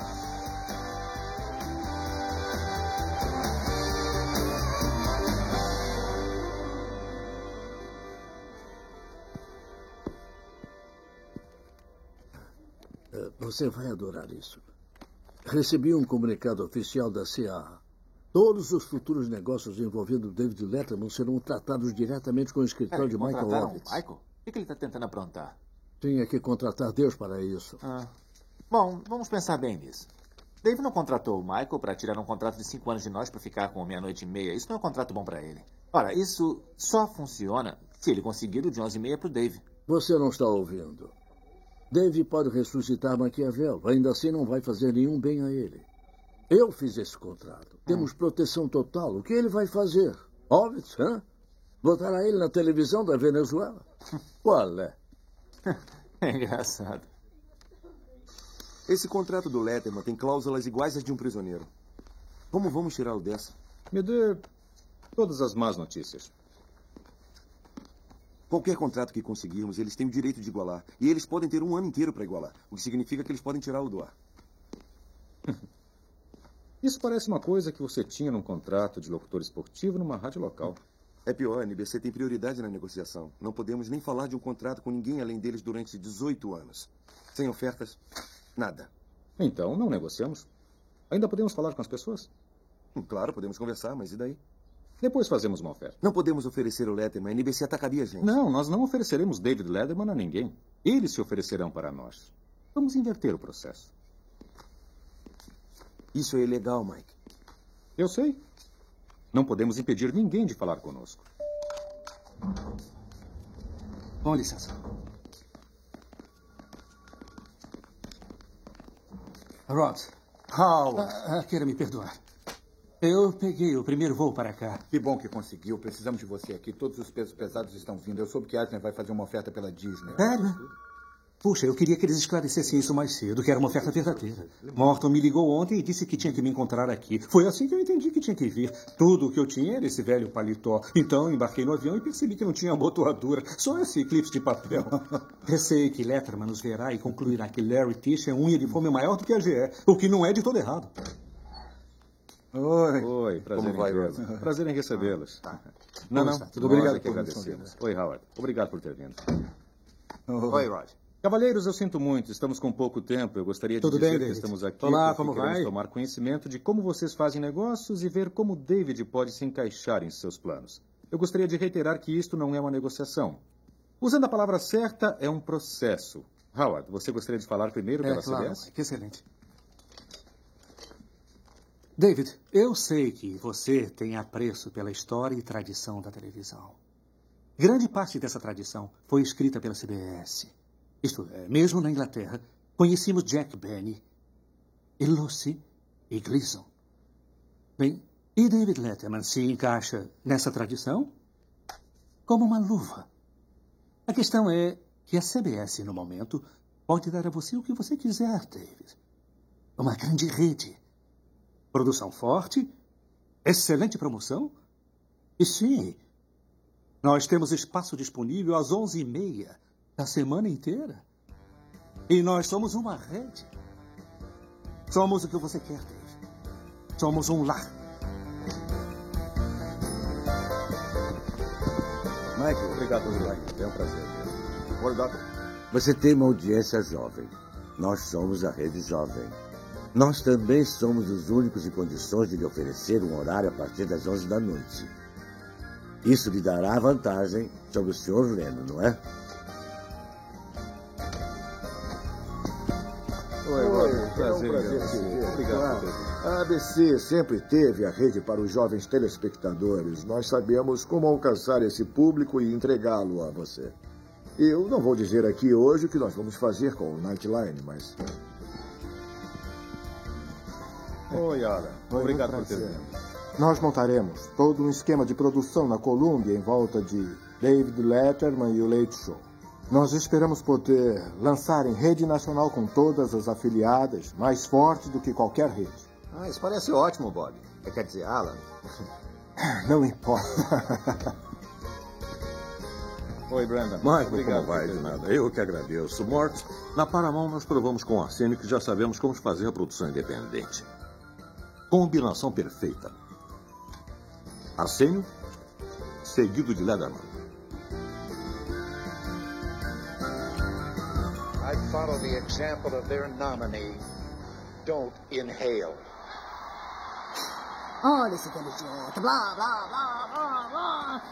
Você vai adorar isso. Recebi um comunicado oficial da CIA. Todos os futuros negócios envolvendo David Letterman serão tratados diretamente com o escritório de Michael Ovitz. Michael? O que ele está tentando aprontar? Tinha que contratar Deus para isso. Bom, vamos pensar bem nisso. Dave não contratou o Michael para tirar um contrato de 5 anos de nós para ficar com meia-noite e meia. Isso não é um contrato bom para ele. Ora, isso só funciona se ele conseguir o de 11h30 para o Dave. Você não está ouvindo. Dave pode ressuscitar Maquiavel. Ainda assim não vai fazer nenhum bem a ele. Eu fiz esse contrato. Temos proteção total. O que ele vai fazer? Ovitz, Botará ele na televisão da Venezuela? Qual é? É engraçado. Esse contrato do Letterman tem cláusulas iguais às de um prisioneiro. Como vamos tirá-lo dessa? Me dê todas as más notícias. Qualquer contrato que conseguirmos, eles têm o direito de igualar. E eles podem ter um ano inteiro para igualar. O que significa que eles podem tirá-lo do ar. Isso parece uma coisa que você tinha num contrato de locutor esportivo numa rádio local. É pior, a NBC tem prioridade na negociação. Não podemos nem falar de um contrato com ninguém além deles durante 18 anos. Sem ofertas, nada. Então, não negociamos. Ainda podemos falar com as pessoas? Claro, podemos conversar, mas e daí? Depois fazemos uma oferta. Não podemos oferecer o Letterman. A NBC atacaria a gente. Não, nós não ofereceremos David Letterman a ninguém. Eles se oferecerão para nós. Vamos inverter o processo. Isso é ilegal, Mike. Eu sei. Não podemos impedir ninguém de falar conosco. Com licença. Rod. Queira me perdoar. Eu peguei o primeiro voo para cá. Que bom que conseguiu. Precisamos de você aqui. Todos os pesos pesados estão vindo. Eu soube que Eisner vai fazer uma oferta pela Disney. Sério? Puxa, eu queria que eles esclarecessem isso mais cedo, que era uma oferta verdadeira. Morton me ligou ontem e disse que tinha que me encontrar aqui. Foi assim que eu entendi que tinha que vir. Tudo o que eu tinha era esse velho paletó. Então embarquei no avião e percebi que não tinha abotoadura, só esse clipe de papel. Pensei que Letterman nos verá e concluirá que Larry Tisch é unha de fome maior do que a GE, o que não é de todo errado. Oi, prazer Como vai, em vê-los. Prazer em recebê-los. Não, Tudo nós obrigado é que por nos agradecemos. Oi, Howard. Obrigado por ter vindo. Oi, Rod. Cavalheiros, eu sinto muito. Estamos com pouco tempo. Eu gostaria de Tudo dizer bem, que David? estamos aqui Olá, porque como queremos vai? tomar conhecimento de como vocês fazem negócios e ver como David pode se encaixar em seus planos. Eu gostaria de reiterar que isto não é uma negociação. Usando a palavra certa, é um processo. Howard, você gostaria de falar primeiro pela Claro, CBS? que excelente. David, eu sei que você tem apreço pela história e tradição da televisão. Grande parte dessa tradição foi escrita pela CBS. Isto é, mesmo na Inglaterra, conhecemos Jack Benny, e Lucy e Gleason. Bem, e David Letterman se encaixa nessa tradição como uma luva. A questão é que a CBS, no momento, pode dar a você o que você quiser, David. Uma grande rede. Produção forte, excelente promoção. E sim, nós temos espaço disponível às 11h30 da semana inteira. E nós somos uma rede. Somos o que você quer, Dave. Somos um lar. Michael, obrigado, Mike. É um prazer. Você tem uma audiência jovem. Nós somos a rede jovem. Nós também somos os únicos em condições de lhe oferecer um horário a partir das 11 da noite. Isso lhe dará vantagem sobre o Sr. Leno, não é? Prazer em ver. Obrigado. A ABC sempre teve a rede para os jovens telespectadores. Nós sabemos como alcançar esse público e entregá-lo a você. Eu não vou dizer aqui hoje o que nós vamos fazer com o Nightline, mas... Oi, Alan. Obrigado por ter vindo. Nós montaremos todo um esquema de produção na Columbia em volta de David Letterman e o Late Show. Nós esperamos poder lançar em rede nacional com todas as afiliadas, mais forte do que qualquer rede. Isso parece ótimo, Bob. Quer dizer, Alan. Não importa. Oi, Brandon. Michael, como vai? De nada. Eu que agradeço. Mort, na Paramount nós provamos com o Arsênio que já sabemos como fazer a produção independente. Combinação perfeita. Arsênio, seguido de Letterman. I follow the example of their nominee. Don't inhale. Olha esse velho idiota. Blá, blá, blá, blá, blá.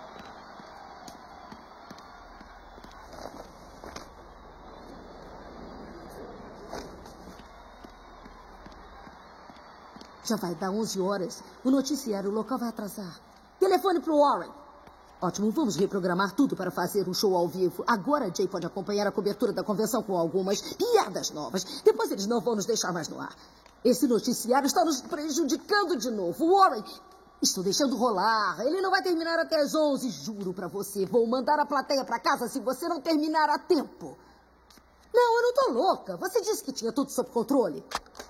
Já vai dar 11 horas. O noticiário local vai atrasar. Telefone pro Warren. Ótimo, vamos reprogramar tudo para fazer um show ao vivo. Agora Jay pode acompanhar a cobertura da convenção com algumas piadas novas. Depois eles não vão nos deixar mais no ar. Esse noticiário está nos prejudicando de novo. Warren, estou deixando rolar. Ele não vai terminar até as 11, juro pra você. Vou mandar a plateia pra casa se você não terminar a tempo. Não, eu não tô louca. Você disse que tinha tudo sob controle.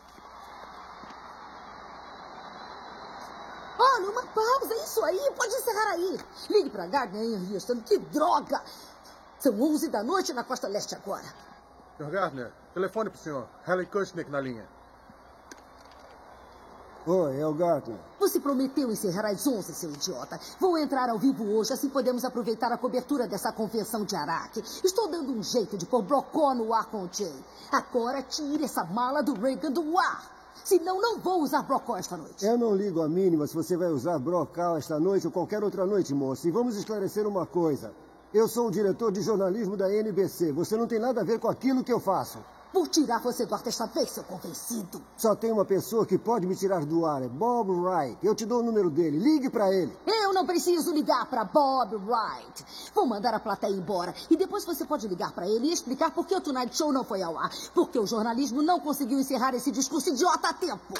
Olha, uma pausa, isso aí, pode encerrar aí. Ligue pra Gardner em Houston, que droga. São 11 da noite na costa leste agora. Sr. Gardner, telefone pro senhor. Helen Kushnick na linha. Oi, é o Gardner. Você prometeu encerrar às 11, seu idiota. Vou entrar ao vivo hoje, assim podemos aproveitar a cobertura dessa convenção de Araque. Estou dando um jeito de pôr Brocó no ar com o Jay. Agora tire essa mala do Reagan do ar. Senão, não vou usar Brocó esta noite. Eu não ligo a mínima se você vai usar Brocó esta noite ou qualquer outra noite, moço. E vamos esclarecer uma coisa. Eu sou o diretor de jornalismo da NBC. Você não tem nada a ver com aquilo que eu faço. Por tirar você do ar desta vez, seu convencido. Só tem uma pessoa que pode me tirar do ar. É Bob Wright. Eu te dou o número dele. Ligue pra ele. Eu não preciso ligar pra Bob Wright. Vou mandar a plateia embora. E depois você pode ligar pra ele e explicar por que o Tonight Show não foi ao ar. Porque o jornalismo não conseguiu encerrar esse discurso idiota a tempo.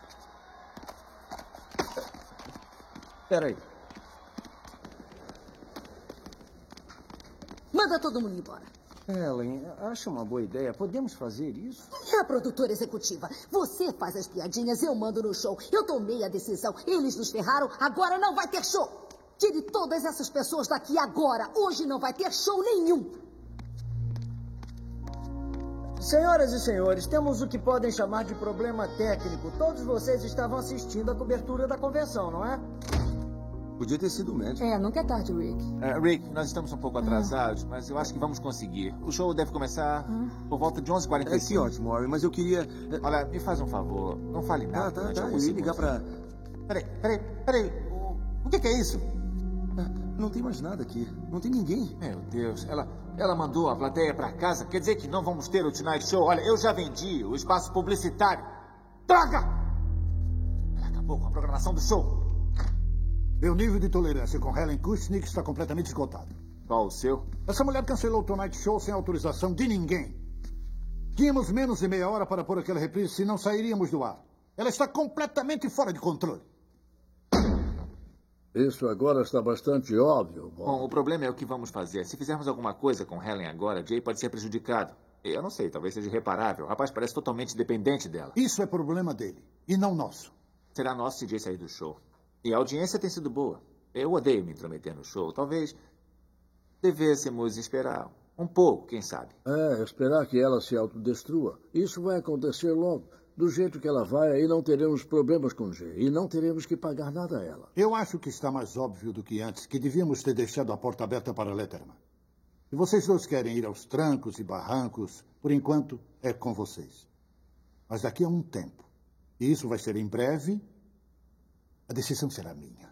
Peraí. Manda todo mundo embora. Helen, acha uma boa ideia. Podemos fazer isso? É a produtora executiva. Você faz as piadinhas, eu mando no show. Eu tomei a decisão. Eles nos ferraram, agora não vai ter show. Tire todas essas pessoas daqui agora. Hoje não vai ter show nenhum. Senhoras e senhores, temos o que podem chamar de problema técnico. Todos vocês estavam assistindo a cobertura da convenção, não é? Podia ter sido o médico. Nunca é tarde, Rick. Rick, nós estamos um pouco atrasados, mas eu acho que vamos conseguir. O show deve começar por volta de 11h45. Que ótimo, Warren, mas eu queria... Olha, me faz um favor, não fale nada. Tá, eu ia ligar pra... Peraí. O que é isso? Não tem mais nada aqui. Não tem ninguém. Meu Deus, ela mandou a plateia pra casa. Quer dizer que não vamos ter o Tonight Show? Olha, eu já vendi o espaço publicitário. Droga! Ela acabou com a programação do show. Meu nível de tolerância com Helen Kushnick está completamente esgotado. Qual o seu? Essa mulher cancelou o Tonight Show sem autorização de ninguém. Tínhamos menos de meia hora para pôr aquela reprise, senão sairíamos do ar. Ela está completamente fora de controle. Isso agora está bastante óbvio, Bob. Bom, o problema é o que vamos fazer. Se fizermos alguma coisa com Helen agora, Jay pode ser prejudicado. Eu não sei, talvez seja irreparável. O rapaz parece totalmente dependente dela. Isso é problema dele, e não nosso. Será nosso se Jay sair do show. E a audiência tem sido boa. Eu odeio me intrometer no show. Talvez devêssemos esperar um pouco, quem sabe. Esperar que ela se autodestrua. Isso vai acontecer logo. Do jeito que ela vai, aí não teremos problemas com G. E não teremos que pagar nada a ela. Eu acho que está mais óbvio do que antes que devíamos ter deixado a porta aberta para Letterman. Se vocês dois querem ir aos trancos e barrancos, por enquanto é com vocês. Mas daqui a um tempo, e isso vai ser em breve, a decisão será minha.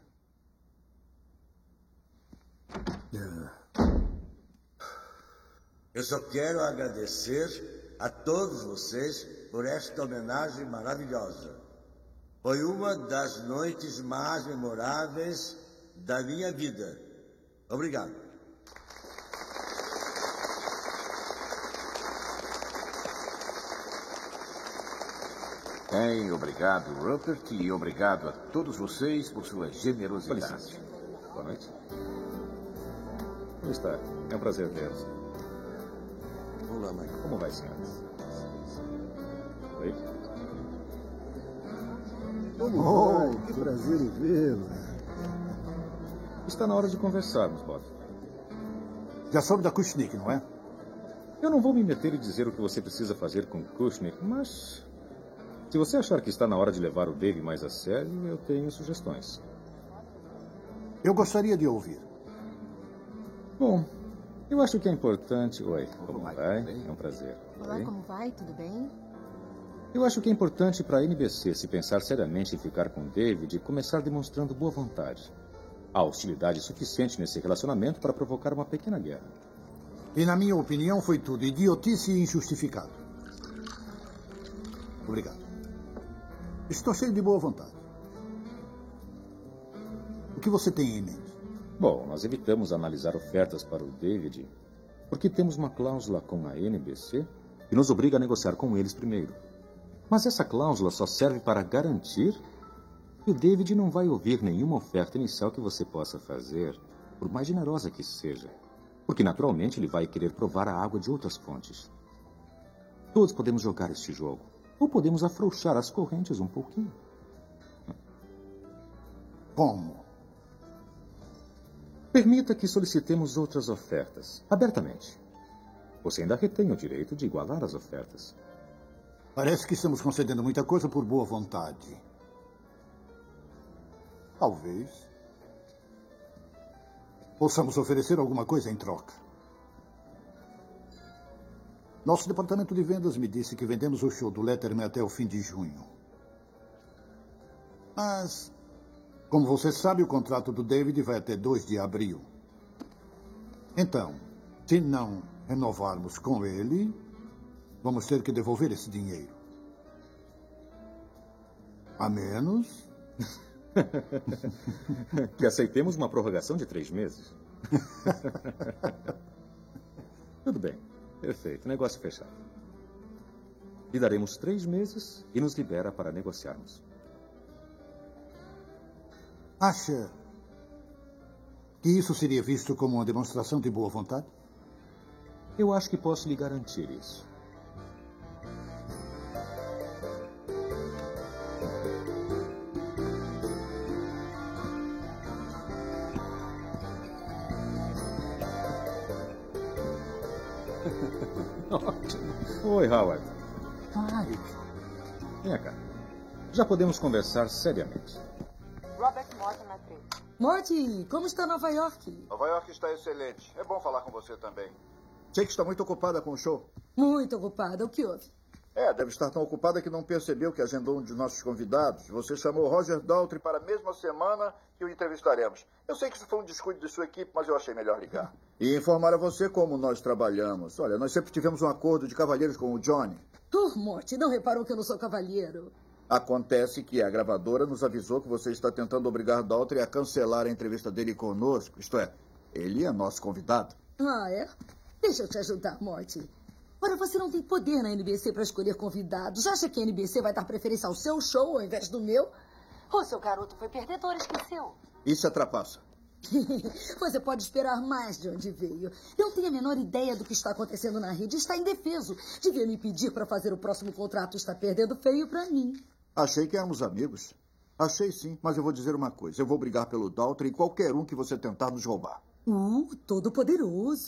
Eu só quero agradecer a todos vocês por esta homenagem maravilhosa. Foi uma das noites mais memoráveis da minha vida. Obrigado. Bem, obrigado, Rupert, e obrigado a todos vocês por sua generosidade. Boa noite. Como está? É um prazer vê-los. Olá, Michael. Como vai, senhores? Oi? Que prazer em vê-lo. Está na hora de conversarmos, Bob. Já soube da Kushnick, não é? Eu não vou me meter e dizer o que você precisa fazer com Kushnick, mas... se você achar que está na hora de levar o Dave mais a sério, eu tenho sugestões. Eu gostaria de ouvir. Bom, eu acho que é importante... Oi, como vai? É um prazer. Olá, como vai? Tudo bem? Eu acho que é importante para a NBC, se pensar seriamente em ficar com David, começar demonstrando boa vontade. Há hostilidade suficiente nesse relacionamento para provocar uma pequena guerra. E, na minha opinião, foi tudo idiotice e injustificado. Obrigado. Estou cheio de boa vontade. O que você tem em mente? Bom, nós evitamos analisar ofertas para o David porque temos uma cláusula com a NBC que nos obriga a negociar com eles primeiro. Mas essa cláusula só serve para garantir que o David não vai ouvir nenhuma oferta inicial que você possa fazer, por mais generosa que seja. Porque, naturalmente, ele vai querer provar a água de outras fontes. Todos podemos jogar este jogo. Ou podemos afrouxar as correntes um pouquinho. Como? Permita que solicitemos outras ofertas, abertamente. Você ainda retém o direito de igualar as ofertas. Parece que estamos concedendo muita coisa por boa vontade. Talvez possamos oferecer alguma coisa em troca. Nosso departamento de vendas me disse que vendemos o show do Letterman até o fim de junho. Mas, como você sabe, o contrato do David vai até 2 de abril. Então, se não renovarmos com ele, vamos ter que devolver esse dinheiro. A menos que aceitemos uma prorrogação de 3 meses. Tudo bem. Perfeito. Negócio fechado. Lhe daremos 3 meses e nos libera para negociarmos. Acha que isso seria visto como uma demonstração de boa vontade? Eu acho que posso lhe garantir isso. Oi, Howard. Mike. Vem cá. Já podemos conversar seriamente. Robert Morton na 3. Morty, como está Nova York? Nova York está excelente. É bom falar com você também. Sei que está muito ocupada com o show. Muito ocupada. O que houve? Deve estar tão ocupada que não percebeu que agendou um de nossos convidados. Você chamou Roger Daltrey para a mesma semana que o entrevistaremos. Eu sei que isso foi um descuido de sua equipe, mas eu achei melhor ligar. E informar a você como nós trabalhamos. Olha, nós sempre tivemos um acordo de cavalheiros com o Johnny. Morty, não reparou que eu não sou cavalheiro? Acontece que a gravadora nos avisou que você está tentando obrigar Daltrey a cancelar a entrevista dele conosco. Isto é, ele é nosso convidado. Ah, é? Deixa eu te ajudar, Morty. Ora, você não tem poder na NBC para escolher convidados. Acha que a NBC vai dar preferência ao seu show ao invés do meu? O seu garoto foi perdedor, esqueceu. Isso é trapaça. Você pode esperar mais de onde veio. Não tenho a menor ideia do que está acontecendo na rede. Está indefeso. Devia me pedir para fazer o próximo contrato. Está perdendo feio para mim. Achei que éramos amigos. Achei sim, mas eu vou dizer uma coisa. Eu vou brigar pelo Daltrey e qualquer um que você tentar nos roubar. Todo poderoso.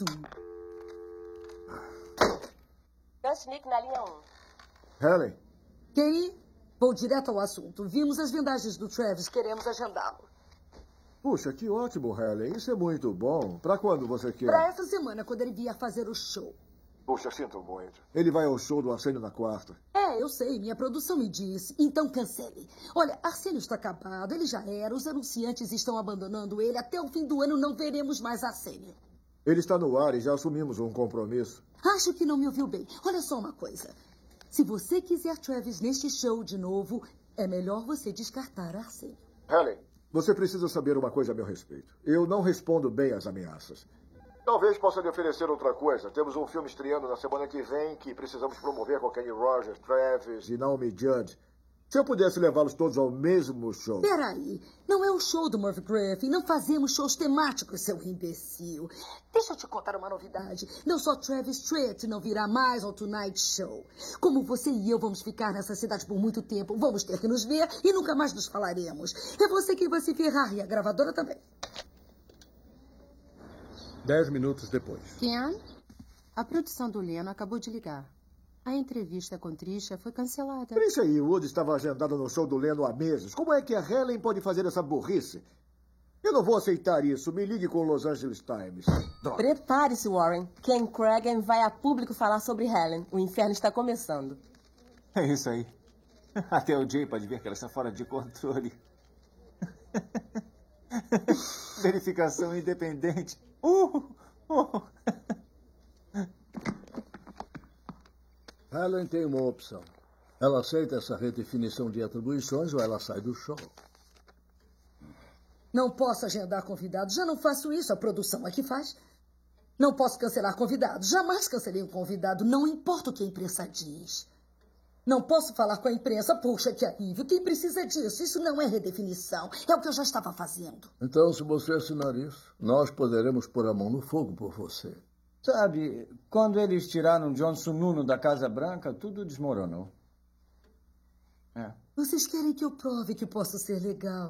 Nick na linha 1. Helen. Quem? Vou direto ao assunto. Vimos as vendagens do Travis. Queremos agendá-lo. Puxa, que ótimo, Helen. Isso é muito bom. Para quando você quer? Para essa semana, quando ele vier fazer o show. Puxa, sinto muito. Ele vai ao show do Arsênio na quarta. Eu sei. Minha produção me disse. Então cancele. Olha, Arsênio está acabado. Ele já era. Os anunciantes estão abandonando ele. Até o fim do ano não veremos mais Arsênio. Ele está no ar e já assumimos um compromisso. Acho que não me ouviu bem. Olha só uma coisa. Se você quiser Travis neste show de novo, é melhor você descartar Arsênio. Helen, você precisa saber uma coisa a meu respeito. Eu não respondo bem às ameaças. Talvez possa lhe oferecer outra coisa. Temos um filme estreando na semana que vem que precisamos promover com Kenny Rogers, Travis e Naomi Judd. Se eu pudesse levá-los todos ao mesmo show... Peraí, não é o show do Merv Griffin. Não fazemos shows temáticos, seu imbecil. Deixa eu te contar uma novidade. Não só Travis Tritt não virá mais ao Tonight Show. Como você e eu vamos ficar nessa cidade por muito tempo, vamos ter que nos ver e nunca mais nos falaremos. É você quem vai se ferrar e a gravadora também. 10 minutos depois. Ken, a produção do Leno acabou de ligar. A entrevista com Trisha foi cancelada. Trisha e Wood estavam agendados no show do Leno há meses. Como é que a Helen pode fazer essa burrice? Eu não vou aceitar isso. Me ligue com o Los Angeles Times. Droga. Prepare-se, Warren. Ken Cragen vai a público falar sobre Helen. O inferno está começando. É isso aí. Até o Jay pode ver que ela está fora de controle. Verificação independente. Helen tem uma opção. Ela aceita essa redefinição de atribuições ou ela sai do show. Não posso agendar convidados. Já não faço isso. A produção é que faz. Não posso cancelar convidados. Jamais cancelei um convidado. Não importa o que a imprensa diz. Não posso falar com a imprensa. Puxa, que alívio. Quem precisa disso? Isso não é redefinição. É o que eu já estava fazendo. Então, se você assinar isso, nós poderemos pôr a mão no fogo por você. Sabe, quando eles tiraram John Sununu da Casa Branca, tudo desmoronou. Vocês querem que eu prove que posso ser legal,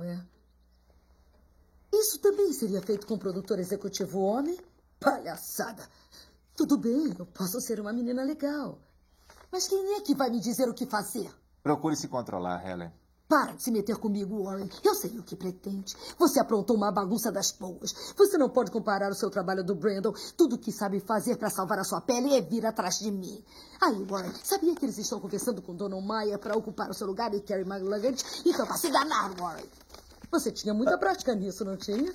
Isso também seria feito com um produtor executivo homem? Palhaçada. Tudo bem, eu posso ser uma menina legal. Mas quem é que vai me dizer o que fazer? Procure se controlar, Helen. Para de se meter comigo, Warren. Eu sei o que pretende. Você aprontou uma bagunça das boas. Você não pode comparar o seu trabalho do Brandon. Tudo o que sabe fazer para salvar a sua pele é vir atrás de mim. Aí, Warren, sabia que eles estão conversando com Donald Maia para ocupar o seu lugar e Carey McLuggett? Então, para se danar, Warren. Você tinha muita prática nisso, não tinha?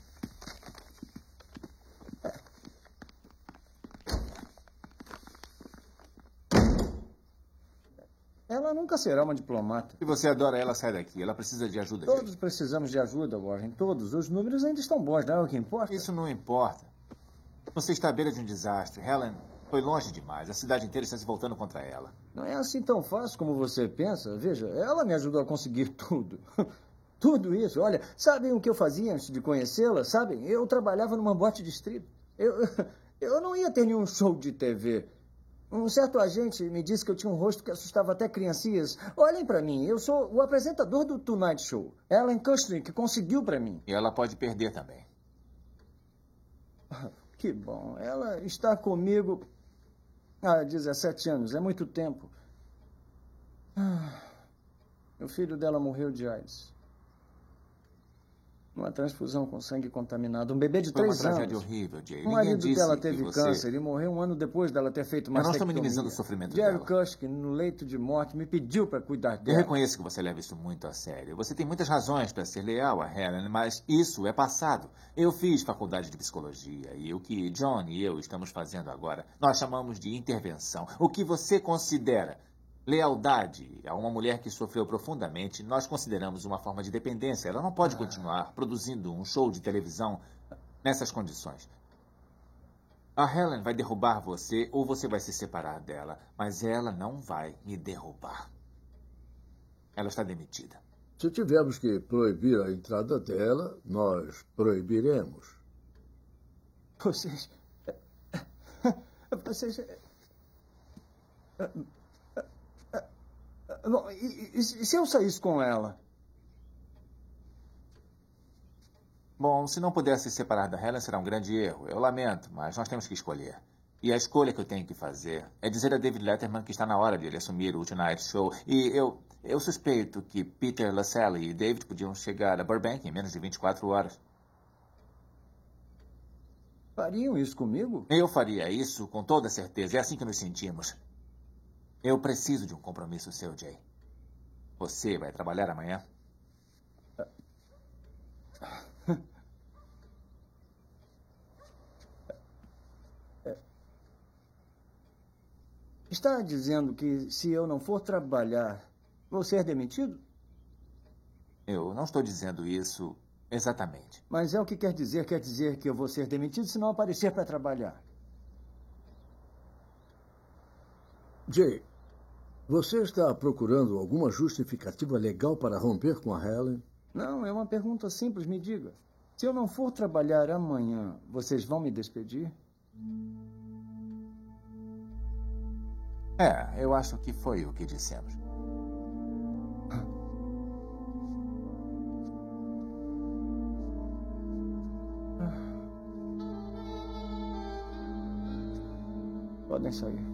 Ela nunca será uma diplomata. Se você adora ela, sai daqui. Ela precisa de ajuda. Todos precisamos de ajuda, Warren. Todos. Os números ainda estão bons, não é o que importa? Isso não importa. Você está à beira de um desastre. Helen foi longe demais. A cidade inteira está se voltando contra ela. Não é assim tão fácil como você pensa. Veja, ela me ajudou a conseguir tudo. Tudo isso. Olha, sabem o que eu fazia antes de conhecê-la? Sabem? Eu trabalhava numa boate de strip. Eu não ia ter nenhum show de TV. Um certo agente me disse que eu tinha um rosto que assustava até criancinhas. Olhem para mim, eu sou o apresentador do Tonight Show. Ellen Kushner, que conseguiu para mim. E ela pode perder também. Que bom. Ela está comigo há 17 anos. É muito tempo. O filho dela morreu de AIDS. Uma transfusão com sangue contaminado. Um bebê de 3 anos. Foi uma tragédia horrível, Jay. O marido dela teve câncer e morreu um ano depois dela ter feito mastectomia. Eu não estou minimizando o sofrimento Jerry dela. Kushner, no leito de morte, me pediu para cuidar dela. Eu reconheço que você leva isso muito a sério. Você tem muitas razões para ser leal a Helen, mas isso é passado. Eu fiz faculdade de psicologia e o que John e eu estamos fazendo agora, nós chamamos de intervenção. O que você considera lealdade a uma mulher que sofreu profundamente, nós consideramos uma forma de dependência. Ela não pode continuar produzindo um show de televisão nessas condições. A Helen vai derrubar você ou você vai se separar dela, mas ela não vai me derrubar. Ela está demitida. Se tivermos que proibir a entrada dela, nós proibiremos. Vocês... Bom, e se eu saísse com ela? Bom, se não puder se separar da Helen, será um grande erro. Eu lamento, mas nós temos que escolher. E a escolha que eu tenho que fazer é dizer a David Letterman que está na hora de ele assumir o Tonight Show. E eu suspeito que Peter Lasselle e David podiam chegar a Burbank em menos de 24 horas. Fariam isso comigo? Eu faria isso com toda certeza. É assim que nos sentimos. Eu preciso de um compromisso seu, Jay. Você vai trabalhar amanhã? Está dizendo que se eu não for trabalhar, vou ser demitido? Eu não estou dizendo isso exatamente. Mas é o que quer dizer. Quer dizer que eu vou ser demitido se não aparecer para trabalhar. Jay, você está procurando alguma justificativa legal para romper com a Helen? Não, é uma pergunta simples. Me diga. Se eu não for trabalhar amanhã, vocês vão me despedir? Eu acho que foi o que dissemos. Podem sair.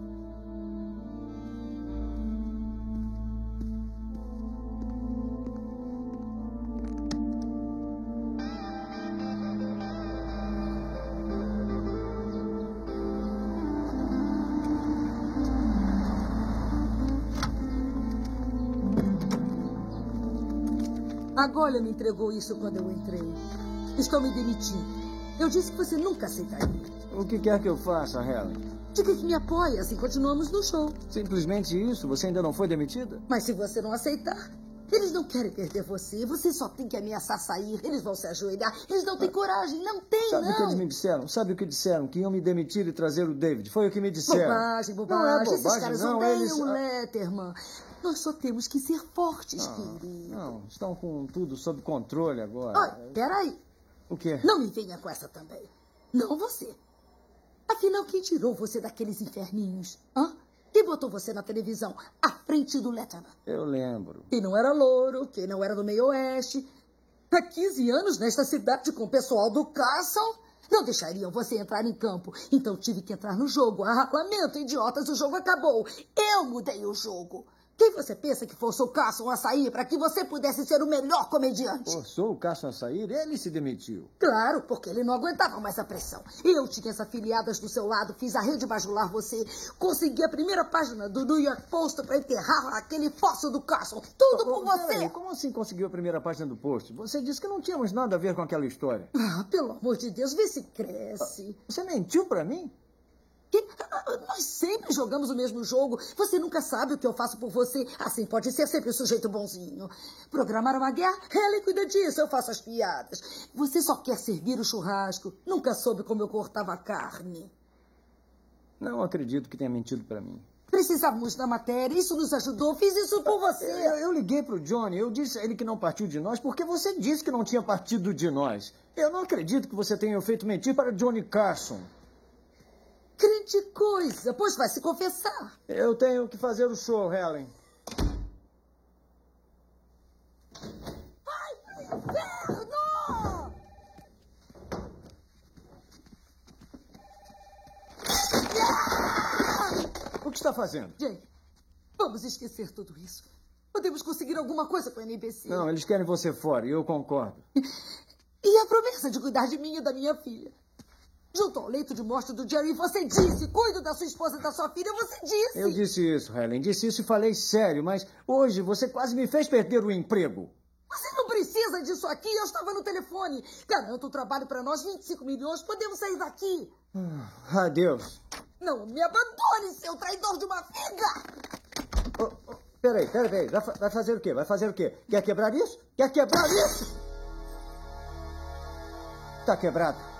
A Golia me entregou isso quando eu entrei. Estou me demitindo. Eu disse que você nunca aceitaria. O que quer que eu faça, Helen? Diga que me apoia, assim continuamos no show. Simplesmente isso? Você ainda não foi demitida? Mas se você não aceitar, eles não querem perder você. Você só tem que ameaçar sair. Eles vão se ajoelhar. Eles não têm coragem. Não tem, Sabe não. o que eles me disseram? Sabe o que disseram? Que iam me demitir e trazer o David. Foi o que me disseram. Bobagem, bobagem. Não é bobagem, Esses caras não. odeiam Eles... o Letterman. Nós só temos que ser fortes, querido. Não, estão com tudo sob controle agora. Olha, peraí. O quê? Não me venha com essa também. Não você. Afinal, quem tirou você daqueles inferninhos? Hã? Quem botou você na televisão à frente do Letterman? Eu lembro. Quem não era louro, quem não era do meio oeste. Há 15 anos nesta cidade com o pessoal do Castle, não deixariam você entrar em campo. Então tive que entrar no jogo. Lamento, idiotas, o jogo acabou. Eu mudei o jogo. Quem você pensa que forçou o Carson a sair para que você pudesse ser o melhor comediante? Forçou o Carson a sair? Ele se demitiu. Claro, porque ele não aguentava mais a pressão. Eu tinha as afiliadas do seu lado, fiz a rede bajular você, consegui a primeira página do New York Post para enterrar aquele fóssil do Carson. Tudo por você. Peraí, como assim conseguiu a primeira página do Post? Você disse que não tínhamos nada a ver com aquela história. Ah, pelo amor de Deus, vê se cresce. Você mentiu para mim? Nós sempre jogamos o mesmo jogo. Você nunca sabe o que eu faço por você. Assim pode ser sempre o sujeito bonzinho. Programaram uma guerra? Helen cuida disso. Eu faço as piadas. Você só quer servir o churrasco. Nunca soube como eu cortava a carne. Não acredito que tenha mentido para mim. Precisávamos da matéria. Isso nos ajudou. Fiz isso por você. Eu liguei pro Johnny. Eu disse a ele que não partiu de nós porque você disse que não tinha partido de nós. Eu não acredito que você tenha feito mentir para Johnny Carson. Grande coisa, pois vai se confessar. Eu tenho que fazer o show, Helen. Vai pro inferno! O que está fazendo? Jay, vamos esquecer tudo isso. Podemos conseguir alguma coisa com a NBC. Não, eles querem você fora e eu concordo. E a promessa de cuidar de mim e da minha filha? Junto ao leito de morte do Jerry, você disse, cuido da sua esposa e da sua filha, você disse. Eu disse isso, Helen, disse isso e falei sério, mas hoje você quase me fez perder o emprego. Você não precisa disso aqui, eu estava no telefone. Garanto o trabalho para nós, 25 milhões, podemos sair daqui. Adeus. Não me abandone, seu traidor de uma figa. Peraí. Vai fazer o quê? Vai fazer o quê? Quer quebrar isso? Quer quebrar isso? Tá quebrado.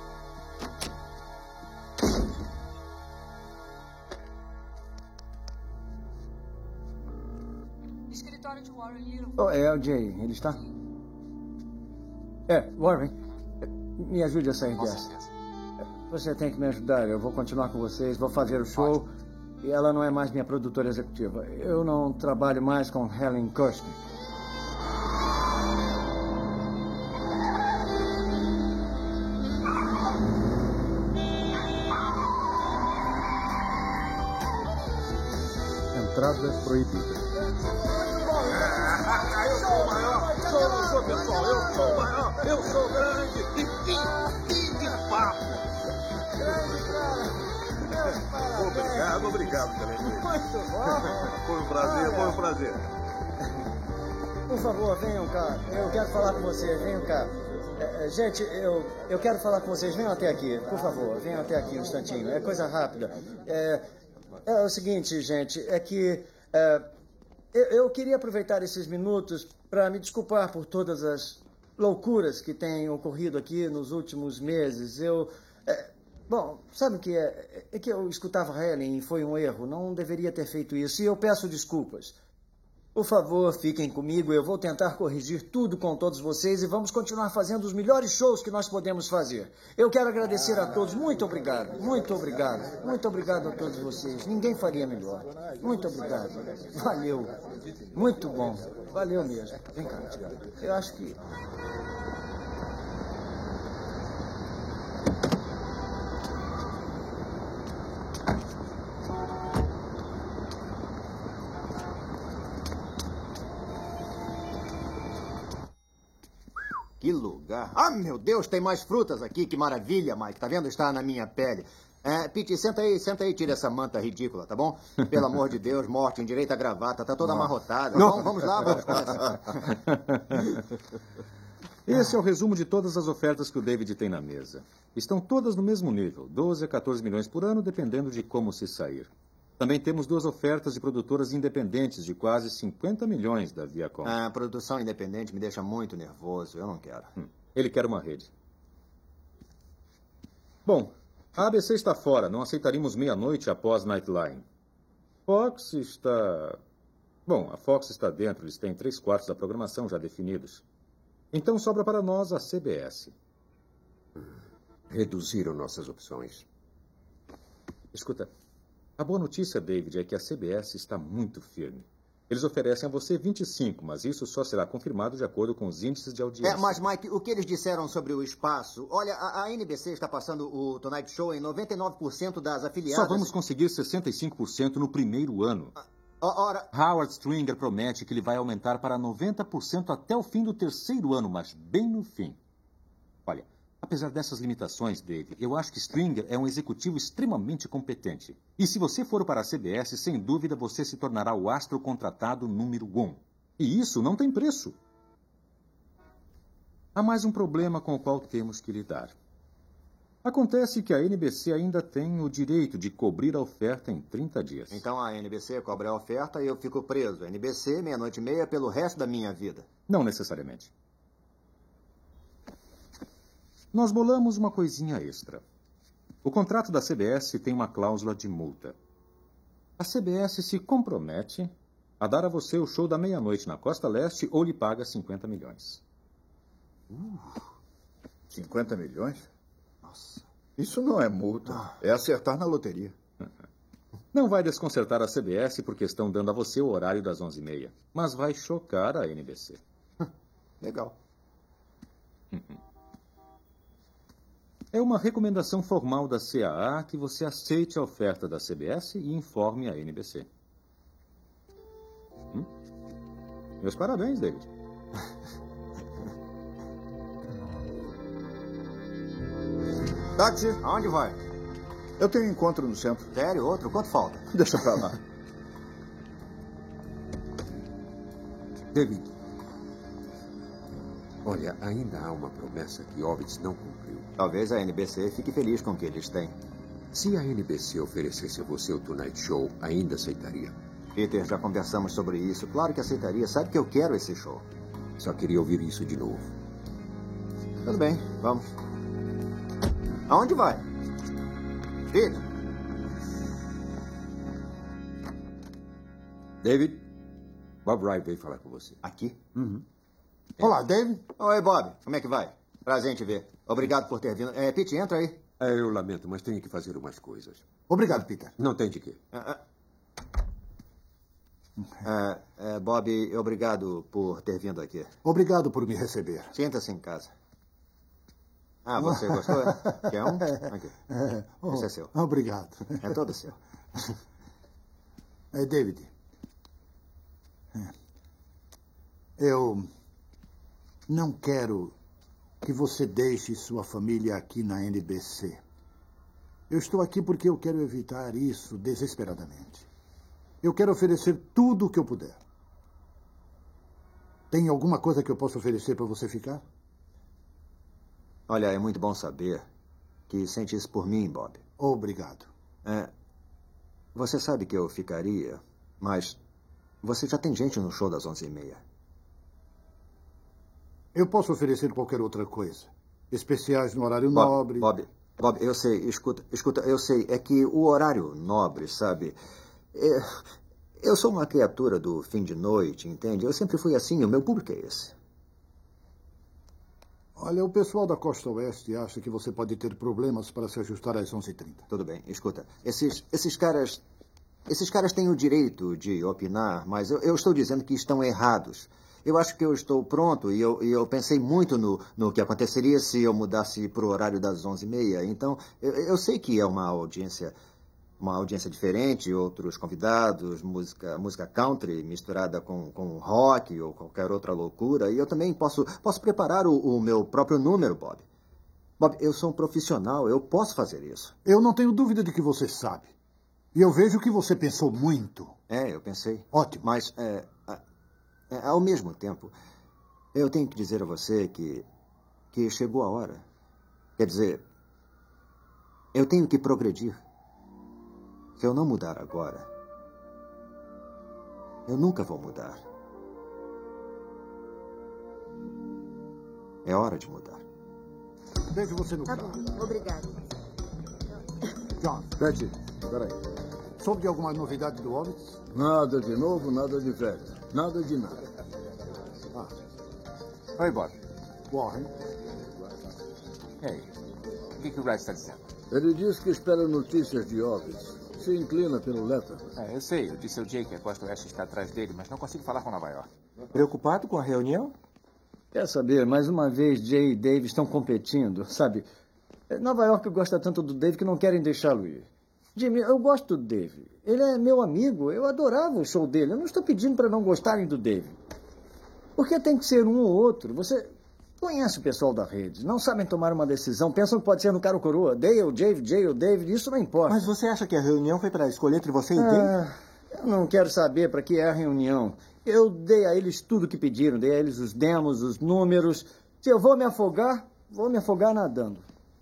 Escritório de Warren Little. Oh, é o Jay. Ele está? Warren. Me ajude a sair dessa. Você tem que me ajudar. Eu vou continuar com vocês, vou fazer o show. E ela não é mais minha produtora executiva. Eu não trabalho mais com Helen Kushner. Entradas proibidas. Eu sou o maior, sou pessoal, eu sou o maior, eu sou grande e fim de papo. Obrigado pela entrevista. Muito bom. Foi um prazer. Por favor, venham cá. Eu quero falar com vocês, venham cá. Gente, eu quero falar com vocês. Venham até aqui, por favor. Venham até aqui um instantinho. É coisa rápida. É o seguinte, gente, é que eu queria aproveitar esses minutos para me desculpar por todas as loucuras que têm ocorrido aqui nos últimos meses. Bom, sabe o que é? É que eu escutava a Helen e foi um erro. Não deveria ter feito isso e eu peço desculpas. Por favor, fiquem comigo. Eu vou tentar corrigir tudo com todos vocês e vamos continuar fazendo os melhores shows que nós podemos fazer. Eu quero agradecer a todos. Muito obrigado. Muito obrigado. Muito obrigado a todos vocês. Ninguém faria melhor. Muito obrigado. Valeu. Muito bom. Valeu mesmo. Vem cá. Eu acho que... Que lugar. Ah, meu Deus, tem mais frutas aqui. Que maravilha, Mike. Tá vendo? Está na minha pele. Pete, senta aí, tira essa manta ridícula, tá bom? Pelo amor de Deus, morte, endireita a gravata, tá toda amarrotada. Vamos lá, vamos começar. Esse é o resumo de todas as ofertas que o David tem na mesa. Estão todas no mesmo nível, 12 a 14 milhões por ano, dependendo de como se sair. Também temos 2 ofertas de produtoras independentes de quase 50 milhões da Viacom. A produção independente me deixa muito nervoso. Eu não quero. Ele quer uma rede. Bom, a ABC está fora. Não aceitaríamos meia-noite após Nightline. Fox está... Bom, a Fox está dentro. Eles têm 3/4 da programação já definidos. Então sobra para nós a CBS. Reduziram nossas opções. Escuta, a boa notícia, David, é que a CBS está muito firme. Eles oferecem a você 25, mas isso só será confirmado de acordo com os índices de audiência. Mas, Mike, o que eles disseram sobre o espaço... Olha, a NBC está passando o Tonight Show em 99% das afiliadas... Só vamos conseguir 65% no primeiro ano. Ora... Howard Stringer promete que ele vai aumentar para 90% até o fim do 3º ano, mas bem no fim. Olha, apesar dessas limitações, Dave, eu acho que Stringer é um executivo extremamente competente. E se você for para a CBS, sem dúvida você se tornará o astro contratado número 1. E isso não tem preço. Há mais um problema com o qual temos que lidar. Acontece que a NBC ainda tem o direito de cobrir a oferta em 30 dias. Então a NBC cobra a oferta e eu fico preso. NBC, 00:30, pelo resto da minha vida. Não necessariamente. Nós bolamos uma coisinha extra. O contrato da CBS tem uma cláusula de multa. A CBS se compromete a dar a você o show da meia-noite na Costa Leste ou lhe paga 50 milhões. 50 milhões? Nossa. Isso não é multa. É acertar na loteria. Não vai desconcertar a CBS porque estão dando a você o horário das 11:30. Mas vai chocar a NBC. Legal. É uma recomendação formal da CAA que você aceite a oferta da CBS e informe a NBC. Meus parabéns, David. Táxi, aonde vai? Eu tenho encontro no centro. Sério? Outro? Quanto falta? Deixa pra lá. David, olha, ainda há uma promessa que Ovitz não cumpriu. Talvez a NBC fique feliz com o que eles têm. Se a NBC oferecesse a você o Tonight Show, ainda aceitaria? Peter, já conversamos sobre isso. Claro que aceitaria. Sabe que eu quero esse show. Só queria ouvir isso de novo. Tudo bem, vamos. Aonde vai? Peter. David, Bob Wright veio falar com você. Aqui? Olá, David. Oi, Bob. Como é que vai? Prazer em te ver. Obrigado por ter vindo. Pete, entra aí. Eu lamento, mas tenho que fazer umas coisas. Obrigado, Peter. Não tem de quê. Bob, obrigado por ter vindo aqui. Obrigado por me receber. Sinta-se em casa. Ah, você gostou? Quer um? Aqui. Esse é seu. Obrigado. É todo seu. David. Eu não quero que você deixe sua família aqui na NBC. Eu estou aqui porque eu quero evitar isso desesperadamente. Eu quero oferecer tudo o que eu puder. Tem alguma coisa que eu possa oferecer para você ficar? Olha, é muito bom saber que sente isso por mim, Bob. Obrigado. Você sabe que eu ficaria, mas você já tem gente no show das 11:30. Eu posso oferecer qualquer outra coisa. Especiais no horário nobre. Bob, eu sei, escuta, eu sei. É que o horário nobre, sabe? Eu sou uma criatura do fim de noite, entende? Eu sempre fui assim, o meu público é esse. Olha, o pessoal da Costa Oeste acha que você pode ter problemas para se ajustar às 11:30. Tudo bem, escuta. Esses caras têm o direito de opinar, mas eu estou dizendo que estão errados. Eu acho que eu estou pronto e eu pensei muito no que aconteceria se eu mudasse para o horário das 11:30. Então, eu sei que é uma audiência diferente, outros convidados, música country misturada com rock ou qualquer outra loucura. E eu também posso preparar o meu próprio número, Bob. Bob, eu sou um profissional, eu posso fazer isso. Eu não tenho dúvida de que você sabe. E eu vejo que você pensou muito. Eu pensei. Ótimo. Mas, ao mesmo tempo, eu tenho que dizer a você que chegou a hora. Quer dizer, eu tenho que progredir. Se eu não mudar agora, eu nunca vou mudar. É hora de mudar. Vejo você no Tá carro. bom, obrigada. John. Betty, peraí. Soube de alguma novidade do Ovitz? Nada de novo, nada de velho. Nada de nada. Oi, Bob. Warren. Ei, o que o Wright está dizendo? Ele diz que espera notícias de Ovitz. Se inclina pelo Letterman. Eu sei. Eu disse ao Jay que a Costa Oeste está atrás dele, mas não consigo falar com Nova York. Preocupado com a reunião? Quer saber, mais uma vez, Jay e Dave estão competindo, sabe? Nova York gosta tanto do Dave que não querem deixá-lo ir. Jimmy, eu gosto do Dave. Ele é meu amigo. Eu adorava o show dele. Eu não estou pedindo para não gostarem do Dave. Porque tem que ser um ou outro. Você conhece o pessoal da rede. Não sabem tomar uma decisão. Pensam que pode ser no cara ou coroa. Dale, Dave, Jay ou David. Isso não importa. Mas você acha que a reunião foi para escolher entre você e Dave? Eu não quero saber para que é a reunião. Eu dei a eles tudo o que pediram. Dei a eles os demos, os números. Se eu vou me afogar nadando.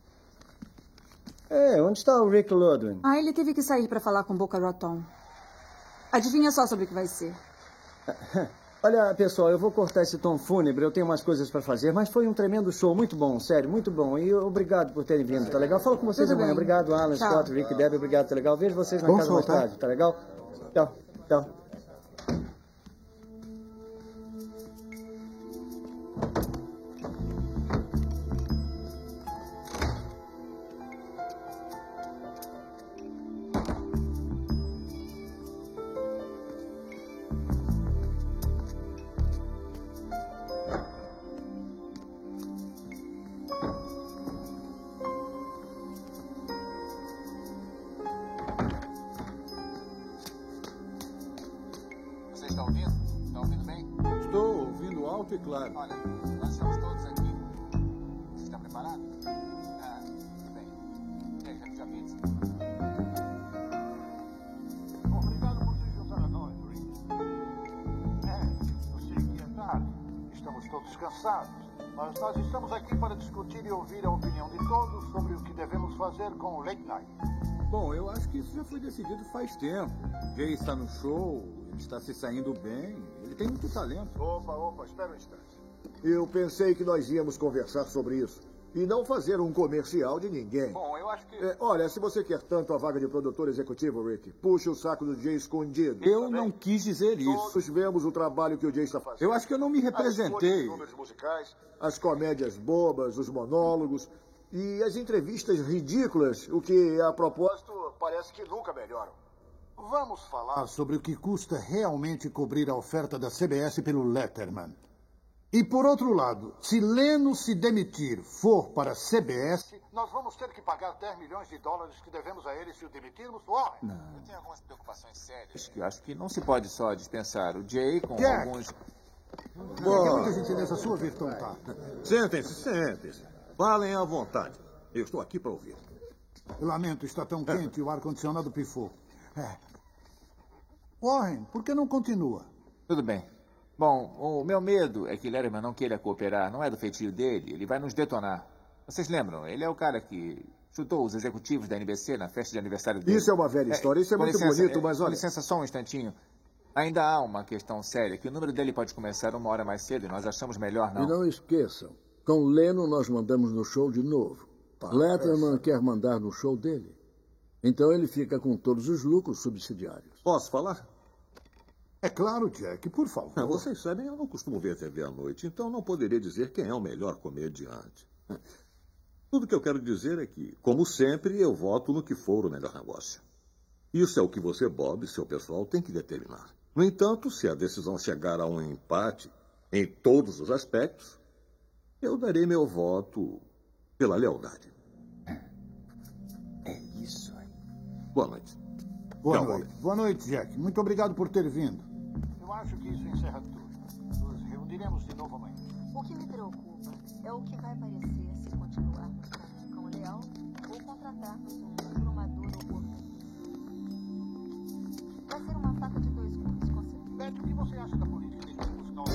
Onde está o Rick Ludwig? Ele teve que sair para falar com Boca Raton. Adivinha só sobre o que vai ser. Olha, pessoal, eu vou cortar esse tom fúnebre, eu tenho umas coisas para fazer, mas foi um tremendo show, muito bom, sério, muito bom. E obrigado por terem vindo, tá legal? Falo com vocês amanhã. Obrigado, Alan, Tchau. Scott, Rick, Debbie, obrigado, tá legal? Vejo vocês na Bom casa show, mais tá? tarde, tá legal? Tchau, tchau. Vocês estão ouvindo? Estão ouvindo bem? Estou ouvindo alto e claro. Olha, nós estamos todos aqui. Você está preparado? Tudo bem. E aí, já pizza? Obrigado por se juntar a nós, Rick. Eu sei que é tarde. Estamos todos cansados. Mas nós estamos aqui para discutir e ouvir a opinião de todos sobre o que devemos fazer com o Late Night. Bom, eu acho que isso já foi decidido faz tempo. Jay está no show, ele está se saindo bem, ele tem muito talento. Opa, espera um instante. Eu pensei que nós íamos conversar sobre isso. E não fazer um comercial de ninguém. Bom, eu acho que... olha, se você quer tanto a vaga de produtor executivo, Rick, puxe o saco do Jay escondido. Eu não quis dizer isso. Todos vemos o trabalho que o Jay está fazendo. Eu acho que eu não me representei. As números musicais, as comédias bobas, os monólogos e as entrevistas ridículas, o que, a propósito, parece que nunca melhoram. Vamos falar Sobre o que custa realmente cobrir a oferta da CBS pelo Letterman. E por outro lado, se Leno se demitir for para a CBS... Nós vamos ter que pagar 10 milhões de dólares que devemos a ele se o demitirmos, Warren. Eu tenho algumas preocupações sérias. Que eu acho que não se pode só dispensar o Jay com Jack! alguns... Quer muita gentileza sua, Virton, tá? Sentem-se. Falem à vontade. Eu estou aqui para ouvir. Eu lamento, está tão quente e o ar-condicionado pifou. Warren, por que não continua? Tudo bem. Bom, o meu medo é que Letterman não queira cooperar. Não é do feitio dele. Ele vai nos detonar. Vocês lembram? Ele é o cara que chutou os executivos da NBC na festa de aniversário dele. Isso é uma velha história. Isso é com muito licença, bonito, mas com olha... licença, só um instantinho. Ainda há uma questão séria, que o número dele pode começar 1 hora mais cedo e nós achamos melhor não. E não esqueçam, com Leno nós mandamos no show de novo. Letterman quer mandar no show dele. Então ele fica com todos os lucros subsidiários. Posso falar? É claro, Jack, por favor. Vocês sabem, eu não costumo ver TV à noite, então não poderia dizer quem é o melhor comediante. Tudo que eu quero dizer é que, como sempre, eu voto no que for o melhor negócio. Isso é o que você, Bob, e seu pessoal têm que determinar. No entanto, se a decisão chegar a um empate em todos os aspectos, eu darei meu voto pela lealdade. É isso aí. Boa noite. Boa noite. Boa noite, Jack. Muito obrigado por ter vindo. Eu acho que isso encerra tudo. Nos reuniremos de novo amanhã. O que me preocupa é o que vai aparecer se continuarmos com o Leão ou contratarmos um formador oportunista. Vai ser uma faca de dois gumes, com certeza. Beth, o que você acha da política de tipos novos?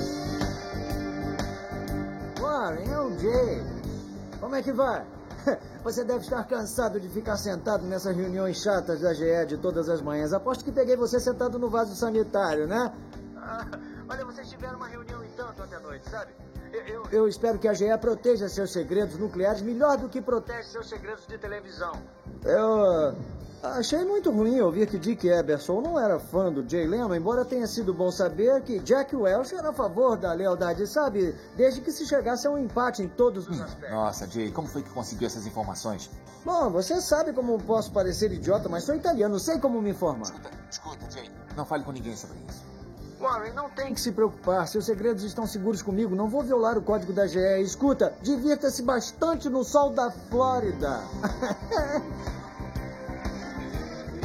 Warren, é o Jay. Como é que vai? Você deve estar cansado de ficar sentado nessas reuniões chatas da GE de todas as manhãs. Aposto que peguei você sentado no vaso sanitário, né? Olha, vocês tiveram uma reunião e tanto ontem à noite, sabe? Eu espero que a GE proteja seus segredos nucleares melhor do que protege seus segredos de televisão. Eu achei muito ruim ouvir que Dick Eberson não era fã do Jay Leno, embora tenha sido bom saber que Jack Welch era a favor da lealdade, sabe? Desde que se chegasse a um empate em todos os aspectos. Nossa, Jay, como foi que conseguiu essas informações? Bom, você sabe como posso parecer idiota, mas sou italiano, sei como me informar. Escuta, Jay, não fale com ninguém sobre isso. Warren, não tem que se preocupar. Seus segredos estão seguros comigo. Não vou violar o código da GE. Escuta, divirta-se bastante no sol da Flórida.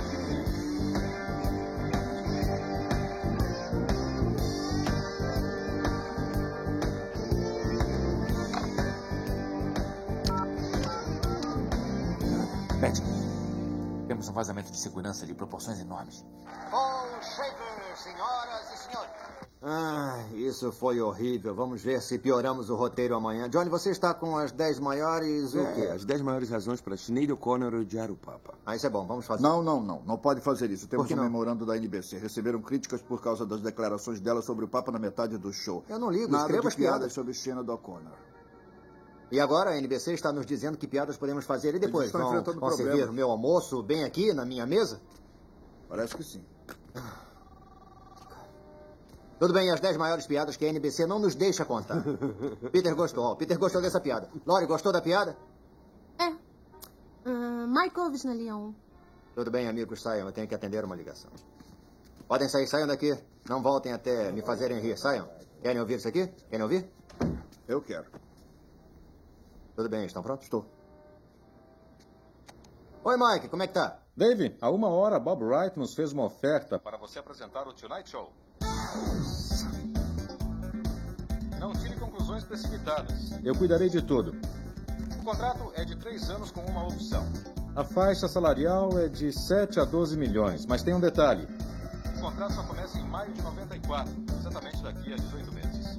Betty, temos um vazamento de segurança de proporções enormes. Paul Schaefer, senhoras e senhores. Isso foi horrível. Vamos ver se pioramos o roteiro amanhã. Johnny, você está com as 10 maiores... o quê? As 10 maiores razões para Sinead O'Connor odiar o Papa. Isso é bom. Vamos fazer. Não. Não pode fazer isso. Temos um não? memorando da NBC. Receberam críticas por causa das declarações dela sobre o Papa na metade do show. Eu não ligo. Nada Escreva de as piadas sobre Sinead O'Connor. E agora a NBC está nos dizendo que piadas podemos fazer e depois estão enfrentando vão servir problemas. o meu almoço bem aqui na minha mesa? Parece que sim. Tudo bem, as 10 maiores piadas que a NBC não nos deixa contar. Peter gostou dessa piada. Lori, gostou da piada? Mike Ovis na linha 1. Tudo bem, amigos, saiam. Eu tenho que atender uma ligação. Podem sair, saiam daqui. Não voltem até me fazerem rir. Saiam. Querem ouvir isso aqui? Querem ouvir? Eu quero. Tudo bem, estão prontos? Estou. Oi, Mike, como é que tá? Dave, há 1 hora, Bob Wright nos fez uma oferta para você apresentar o Tonight Show. Não tire conclusões precipitadas. Eu cuidarei de tudo. O contrato é de 3 anos com uma opção. A faixa salarial é de 7 a 12 milhões, mas tem um detalhe. O contrato só começa em maio de 94, exatamente daqui a 18 meses.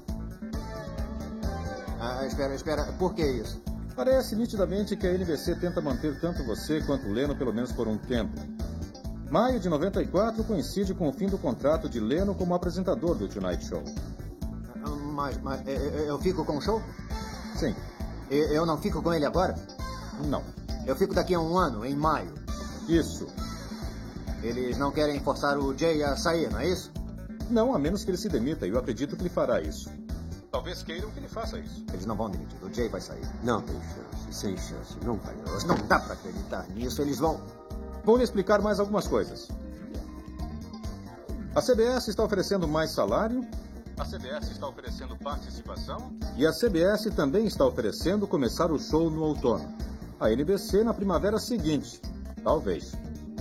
Espera. Por que isso? Parece nitidamente que a NBC tenta manter tanto você quanto Leno pelo menos por um tempo. Maio de 94 coincide com o fim do contrato de Leno como apresentador do Tonight Show. Mas eu fico com o show? Sim. Eu não fico com ele agora? Não. Eu fico daqui a 1 ano, em maio. Isso. Eles não querem forçar o Jay a sair, não é isso? Não, a menos que ele se demita, e eu acredito que ele fará isso. Talvez queiram que ele faça isso. Eles não vão demitir, o Jay vai sair. Não tem chance, sem chance, não vai. Não dá pra acreditar nisso, eles vão... Vou lhe explicar mais algumas coisas. A CBS está oferecendo mais salário. A CBS está oferecendo participação. E a CBS também está oferecendo começar o show no outono. A NBC na primavera seguinte. Talvez.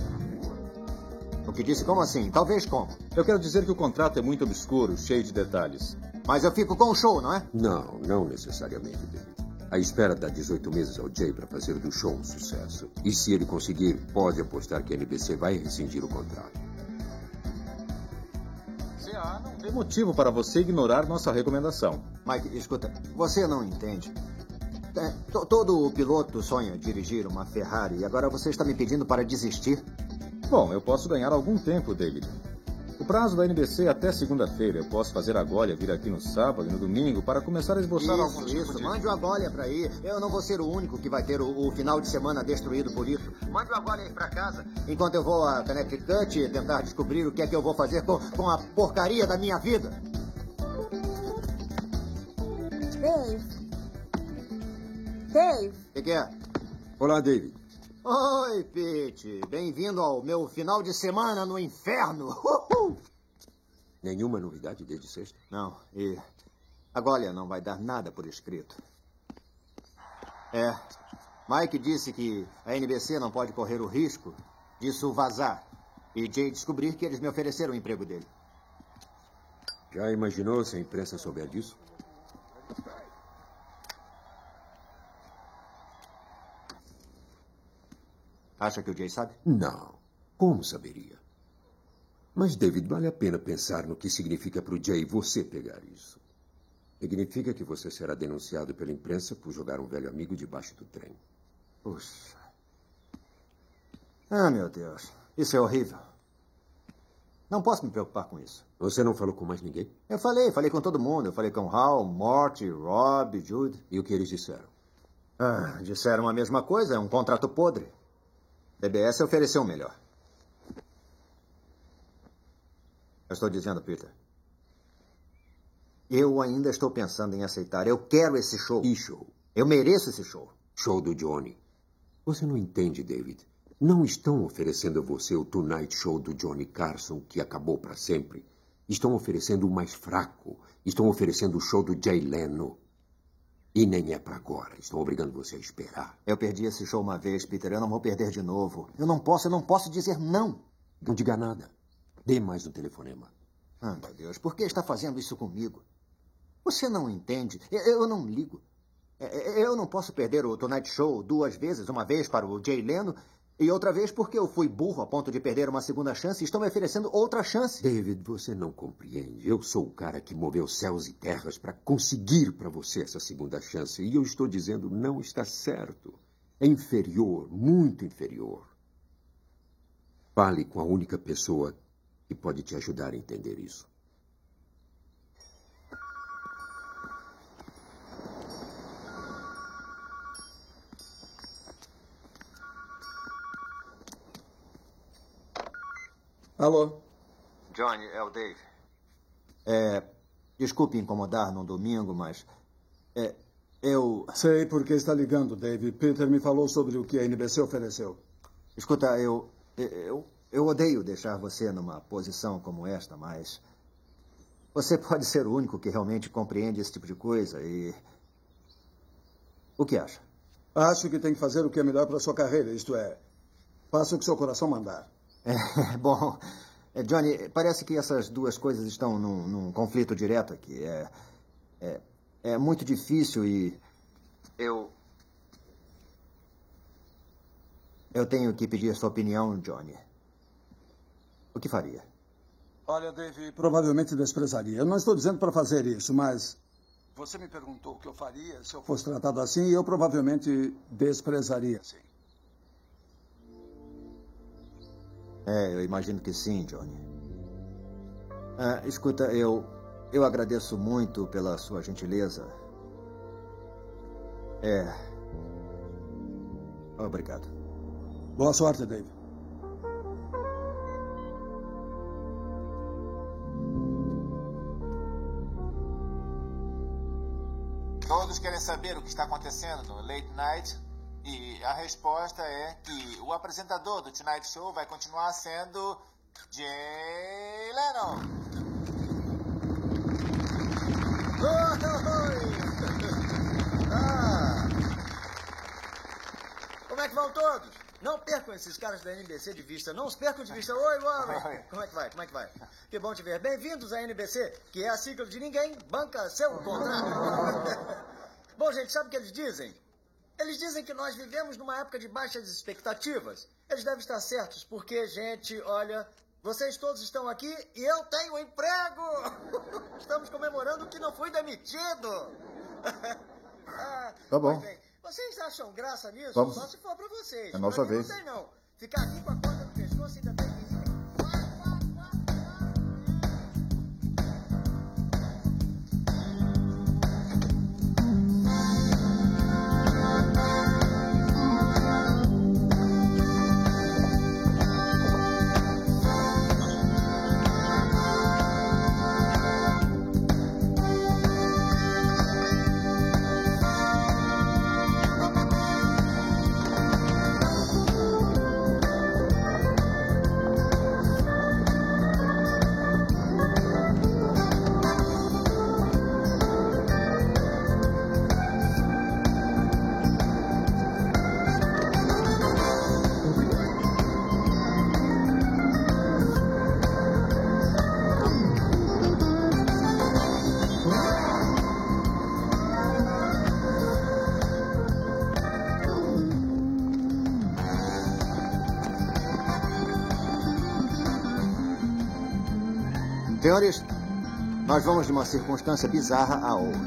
O que disse? Como assim? Talvez como? Eu quero dizer que o contrato é muito obscuro, cheio de detalhes. Mas eu fico com o show, não é? Não necessariamente, David. A espera dá 18 meses ao Jay para fazer do show um sucesso. E se ele conseguir, pode apostar que a NBC vai rescindir o contrato. CA não vê motivo para você ignorar nossa recomendação. Mike, escuta, você não entende. Todo o piloto sonha dirigir uma Ferrari e agora você está me pedindo para desistir? Bom, eu posso ganhar algum tempo, David. O prazo da NBC é até segunda-feira. Eu posso fazer a Golia vir aqui no sábado e no domingo para começar a esboçar algum tipo de... Mande o Golia para ir. Eu não vou ser o único que vai ter o final de semana destruído por isso. Mande o Golia aí para casa, enquanto eu vou a Connecticut tentar descobrir o que é que eu vou fazer com a porcaria da minha vida. Dave. O que é? Olá, David. Oi, Pete. Bem-vindo ao meu final de semana no inferno. Nenhuma novidade desde sexta? Não, e a Golia não vai dar nada por escrito. Mike disse que a NBC não pode correr o risco disso vazar e Jay descobrir que eles me ofereceram o emprego dele. Já imaginou se a imprensa souber disso? Acha que o Jay sabe? Não. Como saberia? Mas, David, vale a pena pensar no que significa para o Jay você pegar isso. Significa que você será denunciado pela imprensa por jogar um velho amigo debaixo do trem. Puxa. Ah, meu Deus. Isso é horrível. Não posso me preocupar com isso. Você não falou com mais ninguém? Eu falei com todo mundo. Eu falei com Hal, Morty, Rob, Jude. E o que eles disseram? Disseram a mesma coisa. É um contrato podre. CBS ofereceu o melhor. Eu estou dizendo, Peter. Eu ainda estou pensando em aceitar. Eu quero esse show. Que show? Eu mereço esse show. Show do Johnny. Você não entende, David. Não estão oferecendo a você o Tonight Show do Johnny Carson, que acabou para sempre. Estão oferecendo o mais fraco. Estão oferecendo o show do Jay Leno. E nem é para agora. Estão obrigando você a esperar. Eu perdi esse show uma vez, Peter. Eu não vou perder de novo. Eu não posso dizer não. Não diga nada. Dê mais um telefonema. Ah, meu Deus. Por que está fazendo isso comigo? Você não entende. Eu não ligo. Eu não posso perder o Tonight Show 2 vezes, uma vez para o Jay Leno e outra vez porque eu fui burro a ponto de perder uma segunda chance e estão me oferecendo outra chance. David, você não compreende. Eu sou o cara que moveu céus e terras para conseguir para você essa segunda chance. E eu estou dizendo, não está certo. É inferior, muito inferior. Fale com a única pessoa que pode te ajudar a entender isso. Alô? Johnny, é o Dave. Desculpe incomodar num domingo, mas... eu... Sei por que está ligando, Dave. Peter me falou sobre o que a NBC ofereceu. Escuta, eu odeio deixar você numa posição como esta, mas... Você pode ser o único que realmente compreende esse tipo de coisa e... O que acha? Acho que tem que fazer o que é melhor para sua carreira, isto é... Faça o que seu coração mandar. Bom, Johnny, parece que essas duas coisas estão num conflito direto aqui. É muito difícil e eu tenho que pedir a sua opinião, Johnny. O que faria? Olha, Dave, provavelmente desprezaria. Eu não estou dizendo para fazer isso, mas você me perguntou o que eu faria se eu fosse tratado assim e eu provavelmente desprezaria, sim. Eu imagino que sim, Johnny. Escuta, eu agradeço muito pela sua gentileza. Obrigado. Boa sorte, Dave. Todos querem saber o que está acontecendo no Late Night. E a resposta é que o apresentador do Tonight Show vai continuar sendo Jay Leno. Como é que vão todos? Não percam esses caras da NBC de vista. Não os percam de vista. Oi, Warren. Como é que vai? Que bom te ver. Bem-vindos à NBC, que é a sigla de ninguém banca seu contrato. Bom, gente, sabe o que eles dizem? Eles dizem que nós vivemos numa época de baixas expectativas. Eles devem estar certos, porque, gente, olha, vocês todos estão aqui e eu tenho emprego! Estamos comemorando que não fui demitido! Tá bom. Bem, vocês acham graça nisso? Vamos. Só se for pra vocês. É nossa Pra mim vez. Não sei não. Ficar aqui com a corda no pescoço ainda tem que ir. Senhores, nós vamos de uma circunstância bizarra a outra.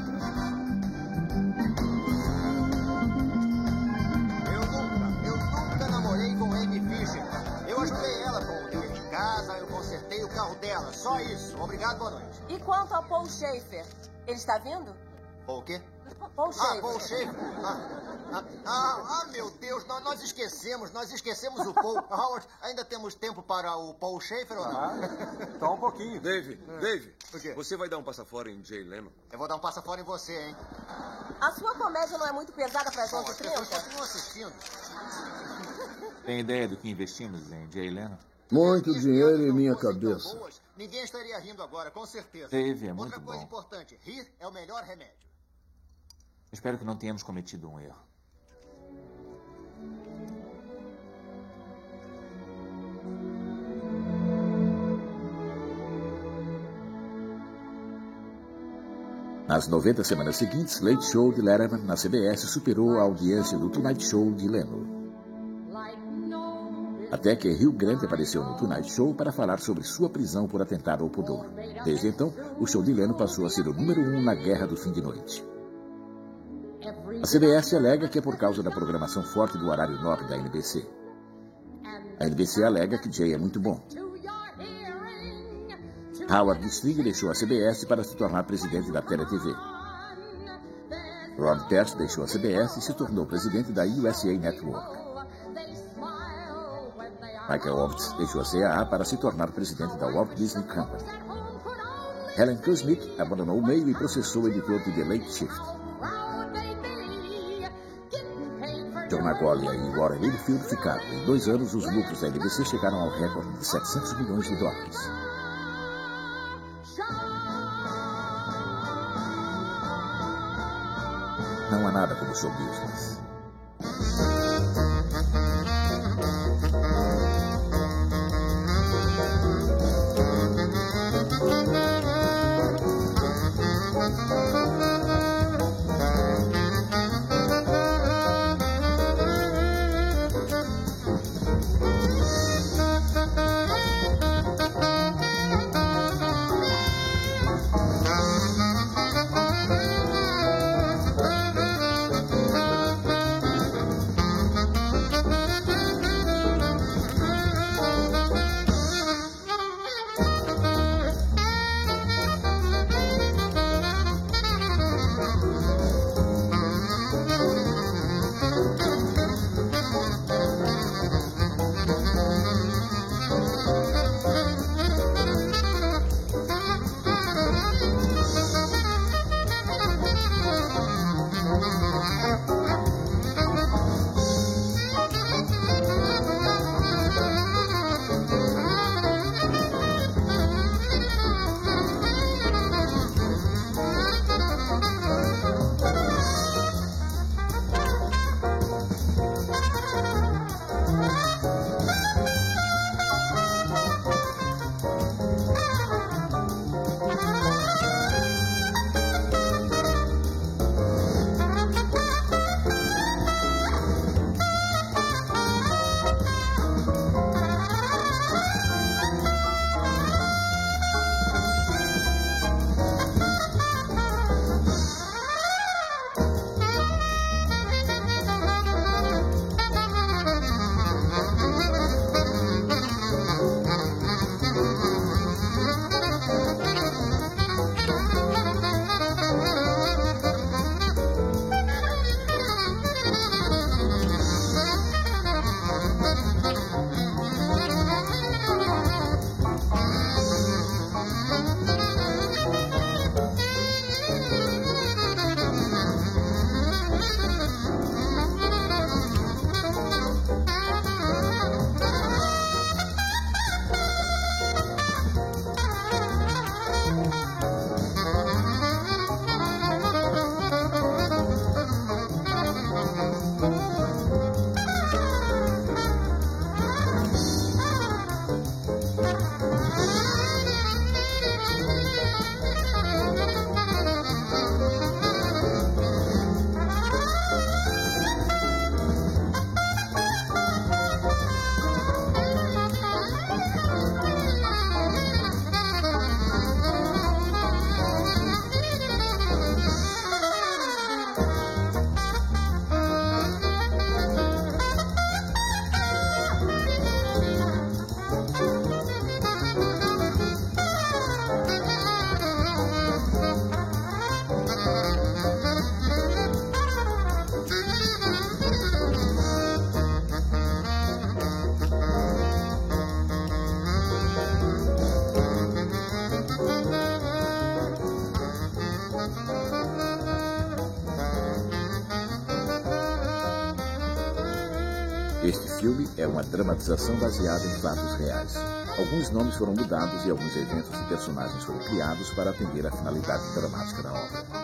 Eu nunca namorei com Amy Fisher. Eu ajudei ela com o dever de casa, eu consertei o carro dela. Só isso. Obrigado, boa noite. E quanto ao Paul Schaefer? Ele está vindo? O quê? Paul Schaefer. Paul Schaefer. Meu Deus, nós esquecemos o Paul. Howard, ainda temos tempo para o Paul Schaefer ou não? Só um pouquinho. Dave, O quê? você vai dar um passa fora em Jay Leno? Eu vou dar um passa fora em você, hein? A sua comédia não é muito pesada para as 11h30? Continuam assistindo. Tem ideia do que investimos em Jay Leno? Muito dinheiro em minha cabeça. Ninguém estaria rindo agora, com certeza. Dave, é muito Outra coisa bom. importante, rir é o melhor remédio. Espero que não tenhamos cometido um erro. Nas 90 semanas seguintes, Late Show de Letterman na CBS superou a audiência do Tonight Show de Leno. Até que Hugh Grant apareceu no Tonight Show para falar sobre sua prisão por atentado ao pudor. Desde então, o show de Leno passou a ser o número 1 na guerra do fim de noite. A CBS alega que é por causa da programação forte do horário nobre da NBC. A NBC alega que Jay é muito bom. Howard String deixou a CBS para se tornar presidente da TeleTV. Rod Perth deixou a CBS e se tornou presidente da USA Network. Michael Ovitz deixou a CAA para se tornar presidente da Walt Disney Company. Helen Kuznick abandonou o meio e processou o editor de The Late Shift. John Magnolia e Warren Littlefield ficaram. Em 2 anos, os lucros da NBC chegaram ao recorde de $700 milhões. Não há nada como show business. Este filme é uma dramatização baseada em fatos reais. Alguns nomes foram mudados e alguns eventos e personagens foram criados para atender à finalidade dramática da obra.